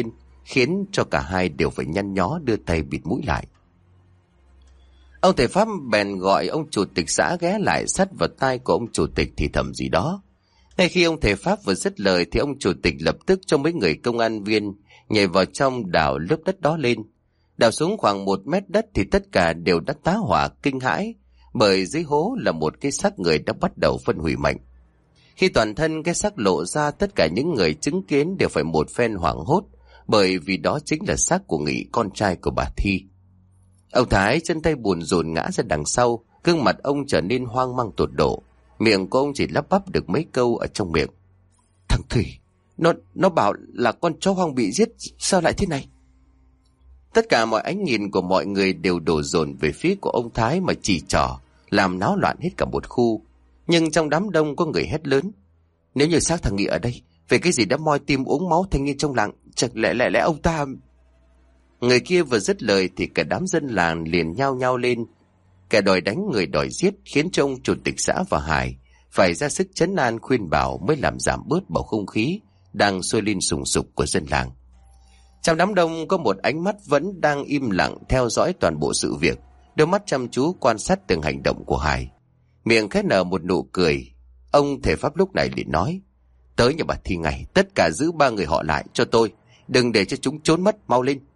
khiến cho cả hai đều phải nhăn nhó đưa tay bịt mũi lại. Ông thầy Pháp bèn gọi ông chủ tịch xã ghé lại sát vào tai của ông chủ tịch thì thầm gì đó. Ngay khi ông thầy Pháp vừa dứt lời thì ông chủ tịch lập tức cho mấy người công an viên nhảy vào trong đào lớp đất đó lên. Đào xuống khoảng một mét đất thì tất cả đều đã tá hỏa kinh hãi, bởi dưới hố là một cái xác người đã bắt đầu phân hủy mạnh. Khi toàn thân cái xác lộ ra, tất cả những người chứng kiến đều phải một phen hoảng hốt, bởi vì đó chính là xác của Nghị, con trai của bà Thi. Ông Thái chân tay buồn rộn ngã ra đằng sau, gương mặt ông trở nên hoang mang tột độ. Miệng của ông chỉ lắp bắp được mấy câu ở trong miệng. Thằng Thủy, nó nó bảo là con chó hoang bị giết, sao lại thế này? Tất cả mọi ánh nhìn của mọi người đều đổ dồn về phía của ông Thái mà chỉ trỏ, làm náo loạn hết cả một khu. Nhưng trong đám đông có người hét lớn. Nếu như xác thằng Nghị ở đây, về cái gì đã moi tim uống máu thanh niên trong làng, chẳng lẽ lẽ lẽ ông ta... Người kia vừa dứt lời thì cả đám dân làng liền nhao nhao lên. Kẻ đòi đánh người đòi giết, khiến cho ông chủ tịch xã và Hải phải ra sức trấn an khuyên bảo mới làm giảm bớt bầu không khí đang sôi lên sùng sục của dân làng. Trong đám đông có một ánh mắt vẫn đang im lặng theo dõi toàn bộ sự việc, đôi mắt chăm chú quan sát từng hành động của Hải. Miệng khẽ nở một nụ cười. Ông thầy Pháp lúc này liền nói: Tới nhà bà Thi ngay, tất cả giữ ba người họ lại cho tôi, đừng để cho chúng trốn mất, mau lên.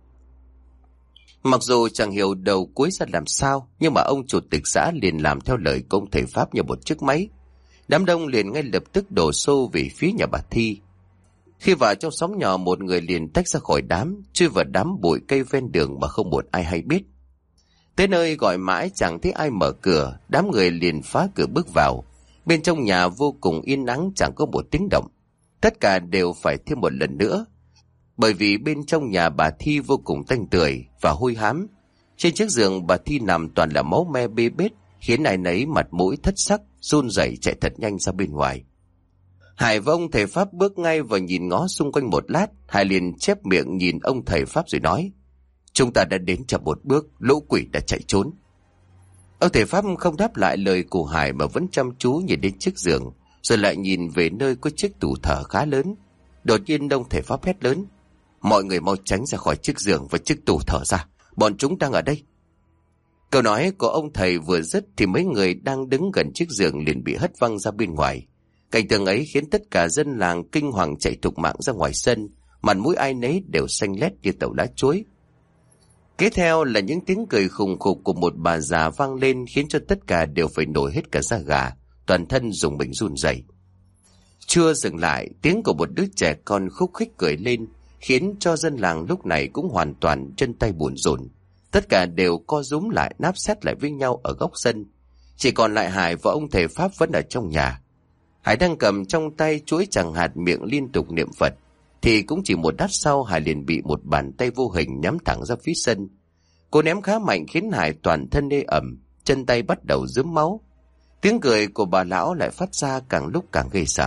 Mặc dù chẳng hiểu đầu cuối ra làm sao, nhưng mà ông chủ tịch xã liền làm theo lời của ông thầy Pháp như một chiếc máy. Đám đông liền ngay lập tức đổ xô về phía nhà bà Thi. Khi vào trong xóm nhỏ, một người liền tách ra khỏi đám, chui vào đám bụi cây ven đường mà không một ai hay biết. Tới nơi gọi mãi chẳng thấy ai mở cửa, đám người liền phá cửa bước vào. Bên trong nhà vô cùng yên ắng, chẳng có một tiếng động. Tất cả đều phải thêm một lần nữa, bởi vì bên trong nhà bà Thi vô cùng tanh tưởi và hôi hám. Trên chiếc giường bà Thi nằm toàn là máu me bê bết, khiến ai nấy mặt mũi thất sắc, run rẩy chạy thật nhanh ra bên ngoài. Hải và ông thầy Pháp bước ngay vào nhìn ngó xung quanh một lát. Hải liền chép miệng nhìn ông thầy Pháp rồi nói: Chúng ta đã đến chậm một bước, lũ quỷ đã chạy trốn. Ông thầy Pháp không đáp lại lời của Hải mà vẫn chăm chú nhìn đến chiếc giường, rồi lại nhìn về nơi có chiếc tủ thờ khá lớn. Đột nhiên ông thầy Pháp hét lớn: Mọi người mau tránh ra khỏi chiếc giường và chiếc tủ thờ ra, bọn chúng đang ở đây. Câu nói của ông thầy vừa dứt thì mấy người đang đứng gần chiếc giường liền bị hất văng ra bên ngoài. Cảnh tượng ấy khiến tất cả dân làng kinh hoàng chạy thục mạng ra ngoài sân, mặt mũi ai nấy đều xanh lét như tàu lá chuối. Kế theo là những tiếng cười khùng khục của một bà già vang lên, khiến cho tất cả đều phải nổi hết cả da gà, toàn thân rùng mình run rẩy. Chưa dừng lại, tiếng của một đứa trẻ con khúc khích cười lên, khiến cho dân làng lúc này cũng hoàn toàn chân tay buồn rộn. Tất cả đều co rúm lại, náp sát lại với nhau ở góc sân. Chỉ còn lại Hải và ông thầy Pháp vẫn ở trong nhà. Hải đang cầm trong tay chuỗi tràng hạt, miệng liên tục niệm Phật. Thì cũng chỉ một đát sau, Hải liền bị một bàn tay vô hình nhắm thẳng ra phía sân. Cô ném khá mạnh khiến Hải toàn thân ê ẩm, chân tay bắt đầu rướm máu. Tiếng cười của bà lão lại phát ra càng lúc càng ghê sợ.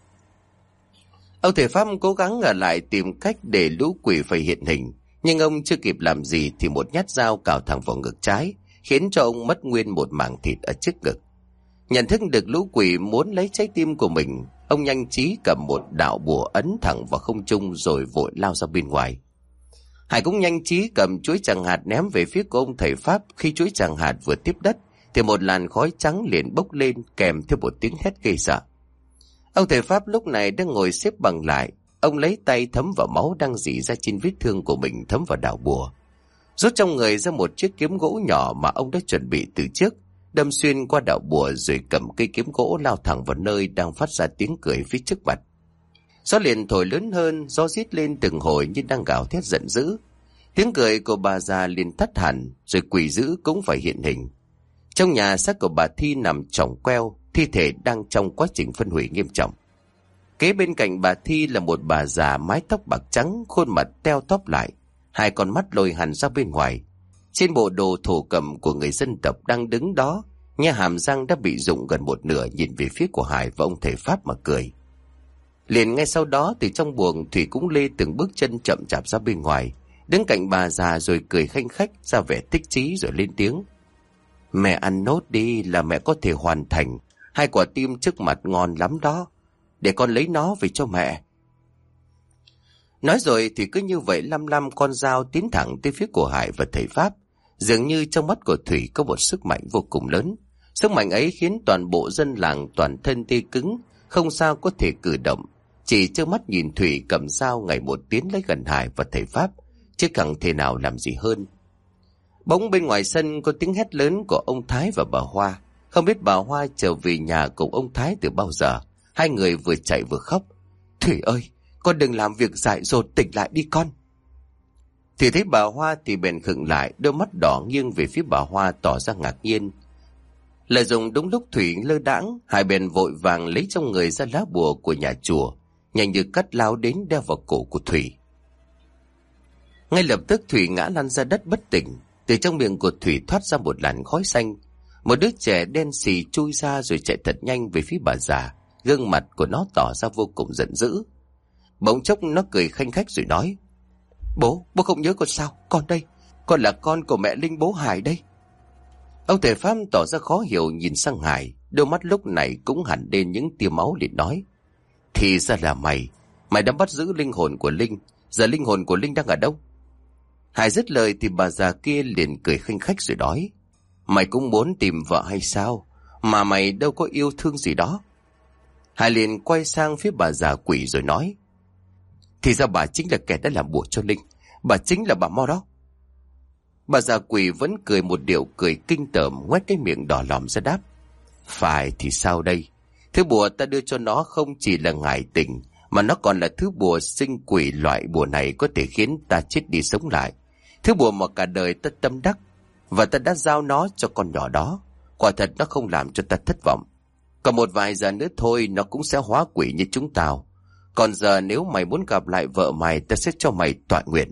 Ông thầy Pháp cố gắng ở lại tìm cách để lũ quỷ phải hiện hình, nhưng ông chưa kịp làm gì thì một nhát dao cào thẳng vào ngực trái, khiến cho ông mất nguyên một mảng thịt ở trước ngực. Nhận thức được lũ quỷ muốn lấy trái tim của mình, ông nhanh trí cầm một đạo bùa ấn thẳng vào không trung rồi vội lao ra bên ngoài. Hải cũng nhanh trí cầm chuỗi tràng hạt ném về phía của ông thầy Pháp. Khi chuỗi tràng hạt vừa tiếp đất thì một làn khói trắng liền bốc lên kèm theo một tiếng hét ghê sợ. Ông thầy Pháp lúc này đang ngồi xếp bằng lại. Ông lấy tay thấm vào máu đang rỉ ra trên vết thương của mình, thấm vào đạo bùa, rút trong người ra một chiếc kiếm gỗ nhỏ mà ông đã chuẩn bị từ trước, đâm xuyên qua đạo bùa rồi cầm cây kiếm gỗ lao thẳng vào nơi đang phát ra tiếng cười phía trước mặt. Gió liền thổi lớn hơn, gió rít lên từng hồi như đang gào thét giận dữ. Tiếng cười của bà già liền tắt hẳn, rồi quỷ dữ cũng phải hiện hình. Trong nhà, xác của bà Thi nằm chồng queo, thi thể đang trong quá trình phân hủy nghiêm trọng. Kế bên cạnh bà Thi là một bà già mái tóc bạc trắng, khuôn mặt teo tóp lại, hai con mắt lồi hẳn ra bên ngoài. Trên bộ đồ thổ cẩm của người dân tộc đang đứng đó, nha hàm răng đã bị rụng gần một nửa, nhìn về phía của Hải và ông thầy Pháp mà cười. Liền ngay sau đó, từ trong buồng, Thủy cũng lê từng bước chân chậm chạp ra bên ngoài, đứng cạnh bà già rồi cười khanh khách, ra vẻ tích chí rồi lên tiếng: Mẹ ăn nốt đi là mẹ có thể hoàn thành. Hai quả tim trước mặt ngon lắm đó, để con lấy nó về cho mẹ. Nói rồi thì cứ như vậy lăm lăm con dao tiến thẳng tới phía của Hải và thầy Pháp. Dường như trong mắt của Thủy có một sức mạnh vô cùng lớn. Sức mạnh ấy khiến toàn bộ dân làng toàn thân tê cứng, không sao có thể cử động. Chỉ trơ mắt nhìn Thủy cầm dao ngày một tiến lấy gần Hải và thầy Pháp, chứ chẳng thể nào làm gì hơn. Bỗng bên ngoài sân có tiếng hét lớn của ông Thái và bà Hoa. Không biết bà Hoa trở về nhà cùng ông Thái từ bao giờ. Hai người vừa chạy vừa khóc. Thủy ơi, con đừng làm việc dại dột, tỉnh lại đi con. Thì thấy bà Hoa thì bèn khựng lại, đôi mắt đỏ nghiêng về phía bà Hoa tỏ ra ngạc nhiên. Lợi dụng đúng lúc Thủy lơ đãng, Hải bèn vội vàng lấy trong người ra lá bùa của nhà chùa, nhanh như cắt lao đến đeo vào cổ của Thủy. Ngay lập tức Thủy ngã lăn ra đất bất tỉnh. Từ trong miệng của Thủy thoát ra một làn khói xanh. Một đứa trẻ đen xì chui ra rồi chạy thật nhanh về phía bà già. Gương mặt của nó tỏ ra vô cùng giận dữ. Bỗng chốc nó cười khanh khách rồi nói: Bố, bố không nhớ con sao? Con đây, con là con của mẹ Linh bố Hải đây. Ông thầy Pháp tỏ ra khó hiểu nhìn sang Hải, đôi mắt lúc này cũng hẳn lên những tia máu liền nói: Thì ra là mày, mày đã bắt giữ linh hồn của Linh. Giờ linh hồn của Linh đang ở đâu? Hải dứt lời thì bà già kia liền cười khanh khách rồi nói: Mày cũng muốn tìm vợ hay sao? Mà mày đâu có yêu thương gì đó. Hải liền quay sang phía bà già quỷ rồi nói: Thì ra bà chính là kẻ đã làm bùa cho Linh. Bà chính là bà Mo đó. Bà già quỷ vẫn cười một điệu cười kinh tởm, ngoét cái miệng đỏ lòm ra đáp: Phải thì sao đây? Thứ bùa ta đưa cho nó không chỉ là ngải tình, mà nó còn là thứ bùa sinh quỷ. Loại bùa này có thể khiến ta chết đi sống lại. Thứ bùa mà cả đời ta tâm đắc, và ta đã giao nó cho con nhỏ đó. Quả thật nó không làm cho ta thất vọng. Còn một vài giờ nữa thôi nó cũng sẽ hóa quỷ như chúng tao. Còn giờ nếu mày muốn gặp lại vợ mày, ta sẽ cho mày toại nguyện.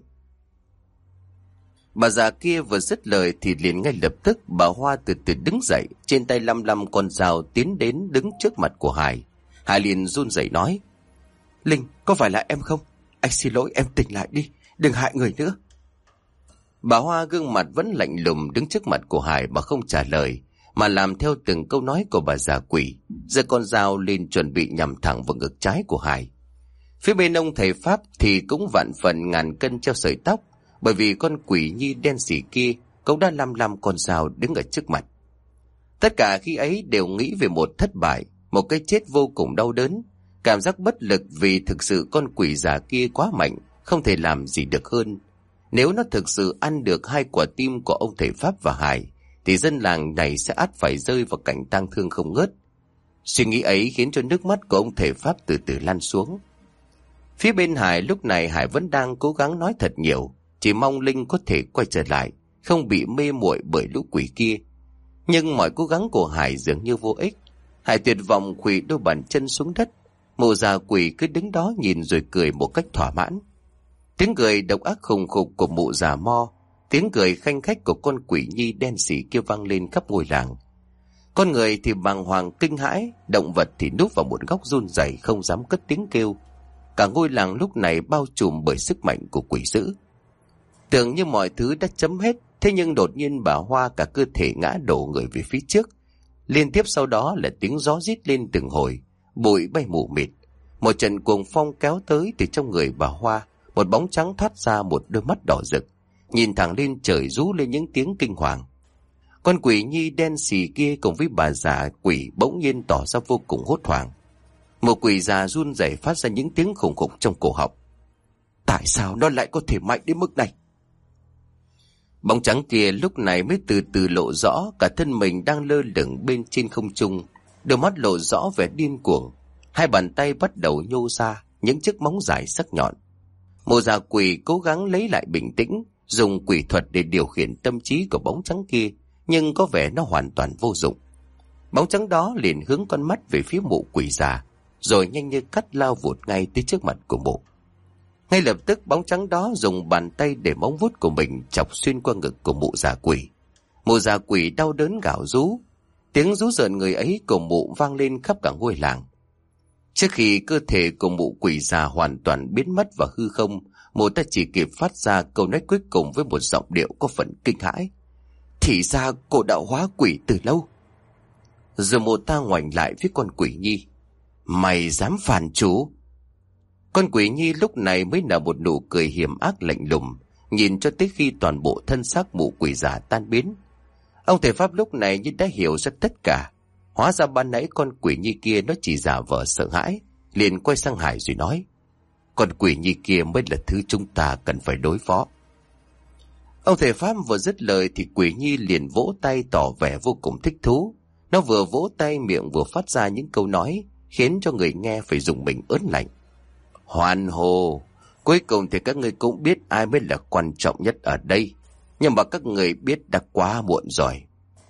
Bà già kia vừa dứt lời thì liền ngay lập tức bà Hoa từ từ đứng dậy, trên tay lăm lăm con dao tiến đến đứng trước mặt của Hải. Hải liền run rẩy nói: Linh, có phải là em không? Anh xin lỗi, em tỉnh lại đi, đừng hại người nữa. Bà Hoa gương mặt vẫn lạnh lùng đứng trước mặt của Hải mà không trả lời, mà làm theo từng câu nói của bà già quỷ, giơ con dao lên chuẩn bị nhắm thẳng vào ngực trái của Hải. Phía bên ông thầy Pháp thì cũng vạn phần ngàn cân treo sợi tóc, bởi vì con quỷ nhi đen xỉ kia cũng đã lăm lăm con dao đứng ở trước mặt. Tất cả khi ấy đều nghĩ về một thất bại, một cái chết vô cùng đau đớn, cảm giác bất lực vì thực sự con quỷ già kia quá mạnh, không thể làm gì được hơn. Nếu nó thực sự ăn được hai quả tim của ông thầy Pháp và Hải, thì dân làng này sẽ ắt phải rơi vào cảnh tang thương không ngớt. Suy nghĩ ấy khiến cho nước mắt của ông thầy Pháp từ từ lăn xuống. Phía bên Hải lúc này Hải vẫn đang cố gắng nói thật nhiều, chỉ mong Linh có thể quay trở lại, không bị mê muội bởi lũ quỷ kia. Nhưng mọi cố gắng của Hải dường như vô ích. Hải tuyệt vọng khuỵu đôi bàn chân xuống đất. Mụ già quỷ cứ đứng đó nhìn rồi cười một cách thỏa mãn. Tiếng cười độc ác khùng khục của mụ già Mo, tiếng cười khanh khách của con quỷ nhi đen xỉ kia vang lên khắp ngôi làng. Con người thì bàng hoàng kinh hãi, động vật thì núp vào một góc run rẩy không dám cất tiếng kêu. Cả ngôi làng lúc này bao trùm bởi sức mạnh của quỷ dữ. Tưởng như mọi thứ đã chấm hết, thế nhưng đột nhiên bà Hoa cả cơ thể ngã đổ người về phía trước. Liên tiếp sau đó là tiếng gió rít lên từng hồi, bụi bay mù mịt. Một trận cuồng phong kéo tới từ trong người bà Hoa, một bóng trắng thoát ra một đôi mắt đỏ rực, nhìn thẳng lên trời rú lên những tiếng kinh hoàng. Con quỷ nhi đen xì kia cùng với bà già quỷ bỗng nhiên tỏ ra vô cùng hốt hoảng. Một quỷ già run rẩy phát ra những tiếng khủng khục trong cổ họng. Tại sao nó lại có thể mạnh đến mức này? Bóng trắng kia lúc này mới từ từ lộ rõ, cả thân mình đang lơ lửng bên trên không trung, đôi mắt lộ rõ vẻ điên cuồng. Hai bàn tay bắt đầu nhô ra những chiếc móng dài sắc nhọn. Mụ già quỷ cố gắng lấy lại bình tĩnh, dùng quỷ thuật để điều khiển tâm trí của bóng trắng kia, nhưng có vẻ nó hoàn toàn vô dụng. Bóng trắng đó liền hướng con mắt về phía mụ quỷ già, rồi nhanh như cắt lao vụt ngay tới trước mặt của mụ. Ngay lập tức bóng trắng đó dùng bàn tay để móng vuốt của mình chọc xuyên qua ngực của mụ già quỷ. Mụ già quỷ đau đớn gào rú, tiếng rú rợn người ấy của mụ vang lên khắp cả ngôi làng. Trước khi cơ thể của mụ quỷ già hoàn toàn biến mất vào hư không, mụ ta chỉ kịp phát ra câu nói cuối cùng với một giọng điệu có phần kinh hãi. Thì ra cô đã hóa quỷ từ lâu. Rồi mụ ta ngoảnh lại với con quỷ nhi. Mày dám phản chú? Con quỷ nhi lúc này mới nở một nụ cười hiểm ác lạnh lùng, nhìn cho tới khi toàn bộ thân xác mụ quỷ giả tan biến. Ông thầy Pháp lúc này như đã hiểu ra tất cả. Hóa ra ban nãy con quỷ nhi kia nó chỉ giả vờ sợ hãi, liền quay sang Hải rồi nói: con quỷ nhi kia mới là thứ chúng ta cần phải đối phó. Ông thầy Pháp vừa dứt lời thì quỷ nhi liền vỗ tay tỏ vẻ vô cùng thích thú. Nó vừa vỗ tay miệng vừa phát ra những câu nói khiến cho người nghe phải dùng mình ớn lạnh. Hoan hô, cuối cùng thì các ngươi cũng biết ai mới là quan trọng nhất ở đây. Nhưng mà các người biết đã quá muộn rồi.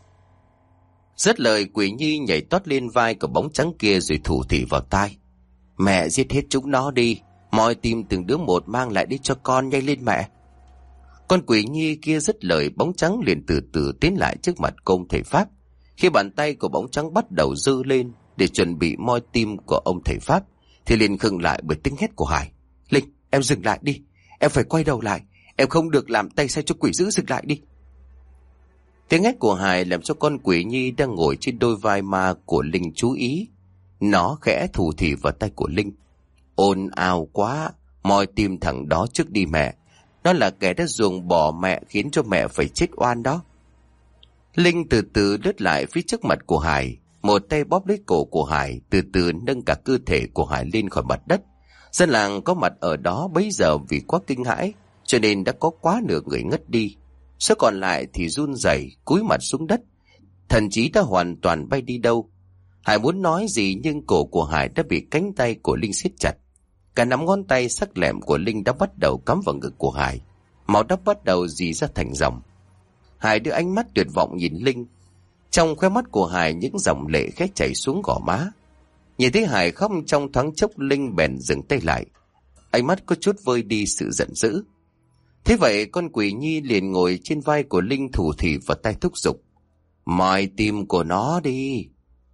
Dứt lời quỷ nhi nhảy tót lên vai của bóng trắng kia rồi thủ thỉ vào tai: mẹ giết hết chúng nó đi, moi tim từng đứa một mang lại đi cho con, nhanh lên mẹ. Con quỷ nhi kia dứt lời, bóng trắng liền từ từ tiến lại trước mặt ông thầy Pháp. Khi bàn tay của bóng trắng bắt đầu giơ lên để chuẩn bị moi tim của ông thầy Pháp thì liền khựng lại bởi tiếng hét của Hải: Linh, em dừng lại đi, em phải quay đầu lại, em không được làm tay sai cho quỷ dữ, dừng lại đi. Tiếng hét của Hải làm cho con quỷ nhi đang ngồi trên đôi vai ma của Linh chú ý. Nó khẽ thủ thỉ vào tay của Linh: ồn ào quá, moi tim thằng đó trước đi mẹ. Nó là kẻ đã ruồng bỏ mẹ khiến cho mẹ phải chết oan đó. Linh từ từ lướt lại phía trước mặt của Hải, một tay bóp lấy cổ của Hải, từ từ nâng cả cơ thể của Hải lên khỏi mặt đất. Dân làng có mặt ở đó bấy giờ vì quá kinh hãi cho nên đã có quá nửa người ngất đi. Số còn lại thì run rẩy cúi mặt xuống đất, thậm chí đã hoàn toàn bay đi đâu. Hải muốn nói gì nhưng cổ của Hải đã bị cánh tay của Linh siết chặt. Cả nắm ngón tay sắc lẹm của Linh đã bắt đầu cắm vào ngực của Hải, máu đã bắt đầu rỉ ra thành dòng. Hải đưa ánh mắt tuyệt vọng nhìn Linh. Trong khóe mắt của Hải những dòng lệ khẽ chảy xuống gò má. Nhìn thấy Hải khóc trong thoáng chốc, Linh bèn dừng tay lại, ánh mắt có chút vơi đi sự giận dữ. Thế vậy con quỷ nhi liền ngồi trên vai của Linh thủ thỉ vào tay thúc giục: moi tim của nó đi.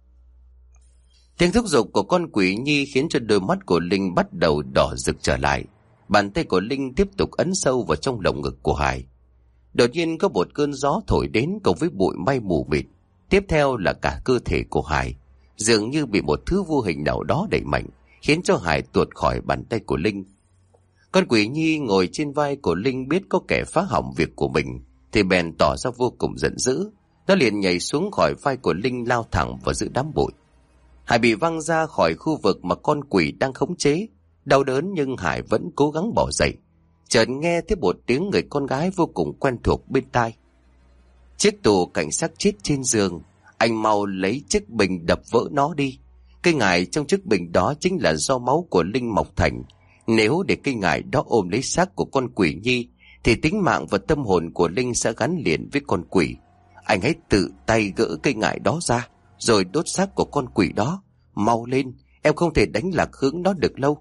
Tiếng thúc giục của con quỷ nhi khiến cho đôi mắt của Linh bắt đầu đỏ rực trở lại. Bàn tay của Linh tiếp tục ấn sâu vào trong lồng ngực của Hải. Đột nhiên có một cơn gió thổi đến cùng với bụi mây mù mịt. Tiếp theo là cả cơ thể của Hải dường như bị một thứ vô hình nào đó đẩy mạnh, khiến cho Hải tuột khỏi bàn tay của Linh. Con quỷ nhi ngồi trên vai của Linh biết có kẻ phá hỏng việc của mình thì bèn tỏ ra vô cùng giận dữ. Nó liền nhảy xuống khỏi vai của Linh, lao thẳng vào giữa đám bụi. Hải bị văng ra khỏi khu vực mà con quỷ đang khống chế. Đau đớn nhưng Hải vẫn cố gắng bỏ dậy. Chợt nghe thấy một tiếng người con gái vô cùng quen thuộc bên tai: chiếc tù cảnh sát chết trên giường, anh mau lấy chiếc bình đập vỡ nó đi. Cây ngải trong chiếc bình đó chính là do máu của Linh mọc thành. Nếu để cây ngải đó ôm lấy xác của con quỷ nhi thì tính mạng và tâm hồn của Linh sẽ gắn liền với con quỷ. Anh hãy tự tay gỡ cây ngải đó ra rồi đốt xác của con quỷ đó. Mau lên, em không thể đánh lạc hướng nó được lâu.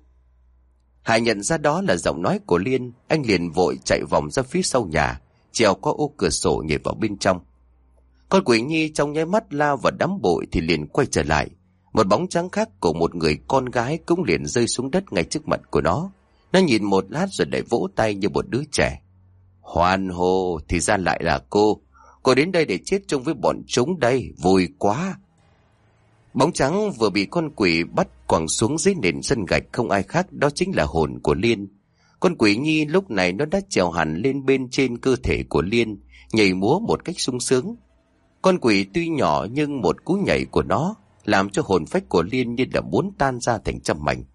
Hải nhận ra đó là giọng nói của Liên. Anh liền vội chạy vòng ra phía sau nhà, trèo qua ô cửa sổ nhảy vào bên trong. Con quỷ nhi trong nháy mắt lao vào đám bụi thì liền quay trở lại. Một bóng trắng khác của một người con gái cũng liền rơi xuống đất ngay trước mặt của nó. Nó nhìn một lát rồi lại vỗ tay như một đứa trẻ: hoan hô, thì ra lại là cô. Cô đến đây để chết chung với bọn chúng đây, vui quá. Bóng trắng vừa bị con quỷ bắt quẳng xuống dưới nền sân gạch không ai khác đó chính là hồn của Liên. Con quỷ nhi lúc này nó đã trèo hẳn lên bên trên cơ thể của Liên, nhảy múa một cách sung sướng. Con quỷ tuy nhỏ nhưng một cú nhảy của nó làm cho hồn phách của Liên như là muốn tan ra thành trăm mảnh.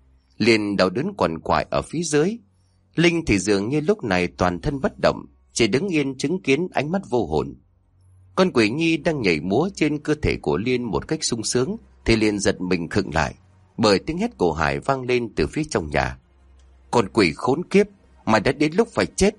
Liên đau đớn quằn quại ở phía dưới. Linh thì dường như lúc này toàn thân bất động, chỉ đứng yên chứng kiến ánh mắt vô hồn. Con quỷ nhi đang nhảy múa trên cơ thể của Liên một cách sung sướng thì liền giật mình khựng lại bởi tiếng hét của Hải vang lên từ phía trong nhà: con quỷ khốn kiếp, mày đã đến lúc phải chết.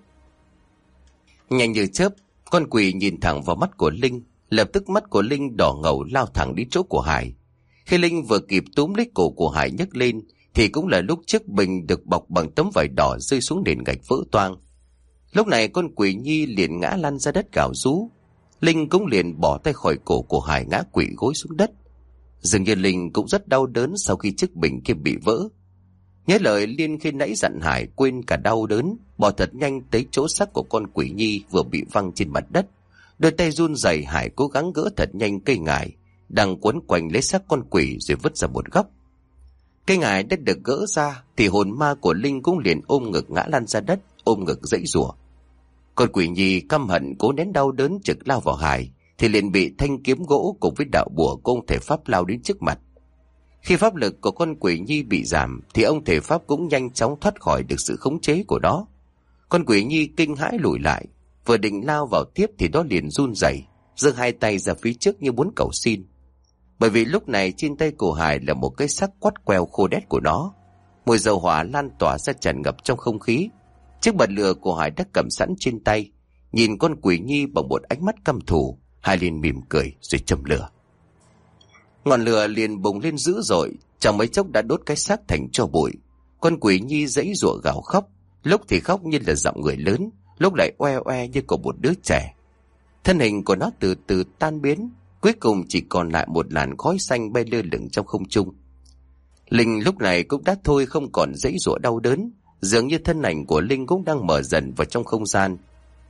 Nhanh như chớp, con quỷ nhìn thẳng vào mắt của Linh. Lập tức mắt của Linh đỏ ngầu lao thẳng đến chỗ của Hải. Khi Linh vừa kịp túm lấy cổ của Hải nhấc lên thì cũng là lúc chiếc bình được bọc bằng tấm vải đỏ rơi xuống nền gạch vỡ toang. Lúc này con quỷ nhi liền ngã lăn ra đất gào rú. Linh cũng liền bỏ tay khỏi cổ của Hải, ngã quỵ gối xuống đất. Dường như Linh cũng rất đau đớn sau khi chiếc bình kia bị vỡ. Nhớ lời Liên khi nãy dặn Hải quên cả đau đớn, bỏ thật nhanh tới chỗ xác của con quỷ nhi vừa bị văng trên mặt đất. Đôi tay run rẩy, Hải cố gắng gỡ thật nhanh cây ngải đang quấn quanh lấy xác con quỷ rồi vứt ra một góc. Cái ngải đã được gỡ ra thì hồn ma của Linh cũng liền ôm ngực ngã lăn ra đất, ôm ngực giãy giụa. Còn Quỷ Nhi căm hận cố nén đau đớn trực lao vào Hải thì liền bị thanh kiếm gỗ cùng với đạo bùa của ông thể pháp lao đến trước mặt. Khi pháp lực của con Quỷ Nhi bị giảm thì ông thể pháp cũng nhanh chóng thoát khỏi được sự khống chế của nó. Con Quỷ Nhi kinh hãi lùi lại, vừa định lao vào tiếp thì nó liền run rẩy, giơ hai tay ra phía trước như muốn cầu xin. Bởi vì lúc này trên tay của Hải là một cái xác quắt queo khô đét của nó. Mùi dầu hỏa lan tỏa ra tràn ngập trong không khí. Chiếc bật lửa của Hải đã cầm sẵn trên tay. Nhìn con Quỷ Nhi bằng một ánh mắt căm thù, Hải liền mỉm cười rồi châm lửa. Ngọn lửa liền bùng lên dữ dội, trong mấy chốc đã đốt cái xác thành tro bụi. Con Quỷ Nhi giãy giụa gào khóc, lúc thì khóc như là giọng người lớn, lúc lại oe oe như của một đứa trẻ. Thân hình của nó từ từ tan biến, cuối cùng chỉ còn lại một làn khói xanh bay lơ lửng trong không trung. Linh lúc này cũng đã thôi không còn giãy giụa đau đớn, dường như thân ảnh của Linh cũng đang mở dần vào trong không gian.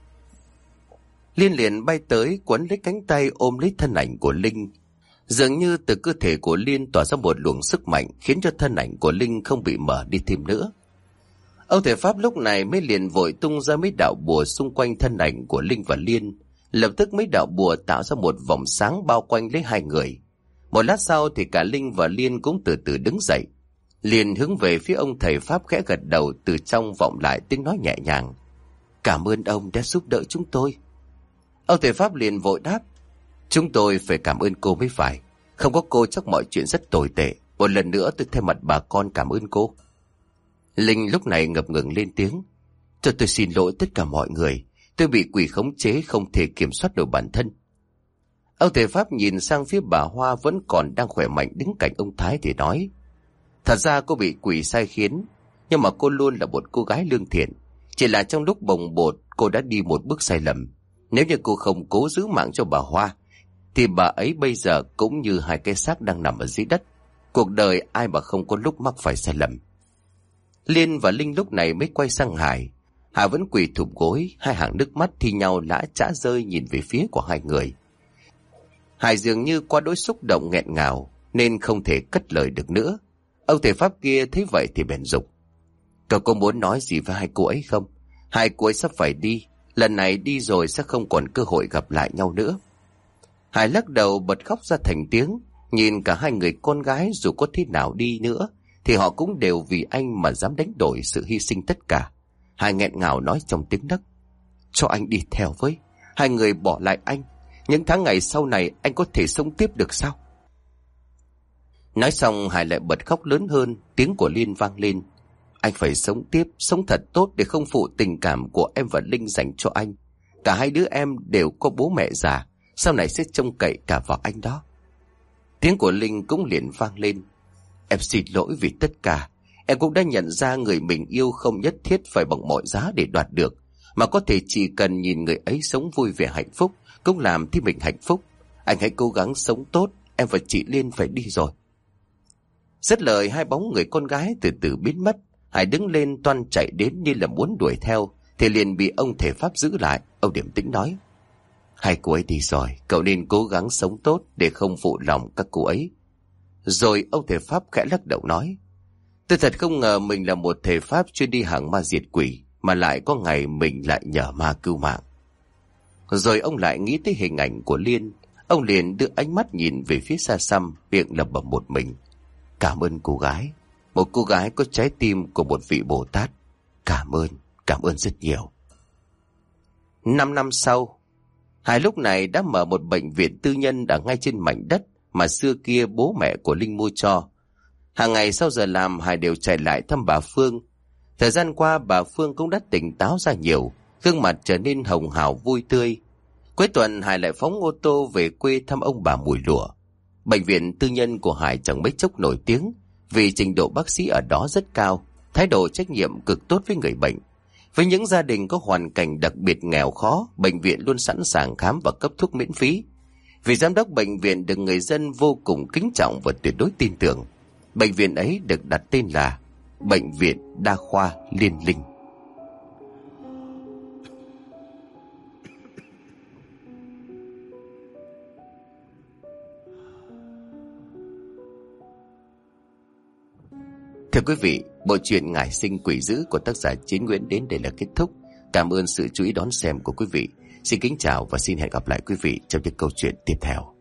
Liên liền bay tới quấn lấy cánh tay ôm lấy thân ảnh của Linh. Dường như từ cơ thể của Liên tỏa ra một luồng sức mạnh khiến cho thân ảnh của Linh không bị mở đi thêm nữa. Ông thể pháp lúc này mới liền vội tung ra mấy đạo bùa xung quanh thân ảnh của Linh và Liên. Lập tức mấy đạo bùa tạo ra một vòng sáng bao quanh lấy hai người. Một lát sau thì cả Linh và Liên cũng từ từ đứng dậy. Liền hướng về phía ông thầy pháp khẽ gật đầu, từ trong vọng lại tiếng nói nhẹ nhàng: "Cảm ơn ông đã giúp đỡ chúng tôi." Ông thầy pháp liền vội đáp: "Chúng tôi phải cảm ơn cô mới phải. Không có cô chắc mọi chuyện rất tồi tệ. Một lần nữa tôi thay mặt bà con cảm ơn cô." Linh lúc này ngập ngừng lên tiếng: "Cho tôi xin lỗi tất cả mọi người. Tôi bị quỷ khống chế, không thể kiểm soát được bản thân." Ông thầy pháp nhìn sang phía bà Hoa vẫn còn đang khỏe mạnh đứng cạnh ông Thái thì nói: "Thật ra cô bị quỷ sai khiến, nhưng mà cô luôn là một cô gái lương thiện. Chỉ là trong lúc bồng bột cô đã đi một bước sai lầm. Nếu như cô không cố giữ mạng cho bà Hoa thì bà ấy bây giờ cũng như hai cái xác đang nằm ở dưới đất. Cuộc đời ai mà không có lúc mắc phải sai lầm." Liên và Linh lúc này mới quay sang Hải. Hải vẫn quỳ thụp gối, hai hàng nước mắt thi nhau lã chã rơi nhìn về phía của hai người. Hải dường như qua đỗi xúc động nghẹn ngào nên không thể cất lời được nữa. Ông thầy pháp kia thấy vậy thì bèn dục: "Cậu có muốn nói gì với hai cô ấy không? Hai cô ấy sắp phải đi, lần này đi rồi sẽ không còn cơ hội gặp lại nhau nữa." Hải lắc đầu bật khóc ra thành tiếng. Nhìn cả hai người con gái dù có thế nào đi nữa thì họ cũng đều vì anh mà dám đánh đổi sự hy sinh tất cả. Hải nghẹn ngào nói trong tiếng nấc: "Cho anh đi theo với. Hai người bỏ lại anh. Những tháng ngày sau này anh có thể sống tiếp được sao?" Nói xong Hải lại bật khóc lớn hơn. Tiếng của Liên vang lên: "Anh phải sống tiếp, sống thật tốt để không phụ tình cảm của em và Linh dành cho anh. Cả hai đứa em đều có bố mẹ già, sau này sẽ trông cậy cả vào anh đó." Tiếng của Linh cũng liền vang lên: "Em xin lỗi vì tất cả. Em cũng đã nhận ra người mình yêu không nhất thiết phải bằng mọi giá để đoạt được, mà có thể chỉ cần nhìn người ấy sống vui vẻ hạnh phúc cũng làm thì mình hạnh phúc. Anh hãy cố gắng sống tốt, em và chị Liên phải đi rồi." Dứt lời hai bóng người con gái từ từ biến mất. Hải đứng lên toan chạy đến như là muốn đuổi theo thì liền bị ông thể pháp giữ lại. Ông điềm tĩnh nói: "Hai cô ấy đi rồi, cậu nên cố gắng sống tốt để không phụ lòng các cô ấy." Rồi ông thể pháp khẽ lắc đầu nói: "Tôi thật không ngờ mình là một thể pháp chuyên đi hàng ma diệt quỷ, mà lại có ngày mình lại nhờ ma cứu mạng." Rồi ông lại nghĩ tới hình ảnh của Liên. Ông liền đưa ánh mắt nhìn về phía xa xăm, miệng lẩm bẩm một mình: "Cảm ơn cô gái, một cô gái có trái tim của một vị Bồ Tát. Cảm ơn, cảm ơn rất nhiều." Năm năm sau, Hải lúc này đã mở một bệnh viện tư nhân ở ngay trên mảnh đất mà xưa kia bố mẹ của Linh mua cho. Hàng ngày sau giờ làm, Hải đều chạy lại thăm bà Phương. Thời gian qua bà Phương cũng đã tỉnh táo ra nhiều, gương mặt trở nên hồng hào vui tươi. Cuối tuần Hải lại phóng ô tô về quê thăm ông bà Mùi Lụa. Bệnh viện tư nhân của Hải chẳng mấy chốc nổi tiếng vì trình độ bác sĩ ở đó rất cao, thái độ trách nhiệm cực tốt với người bệnh. Với những gia đình có hoàn cảnh đặc biệt nghèo khó, bệnh viện luôn sẵn sàng khám và cấp thuốc miễn phí. Vì giám đốc bệnh viện được người dân vô cùng kính trọng và tuyệt đối tin tưởng, bệnh viện ấy được đặt tên là Bệnh viện Đa khoa Liên Linh. Thưa quý vị, bộ truyện Ngải Sinh Quỷ Dữ của tác giả Chiến Nguyễn đến đây là kết thúc. Cảm ơn sự chú ý đón xem của quý vị. Xin kính chào và xin hẹn gặp lại quý vị trong những câu chuyện tiếp theo.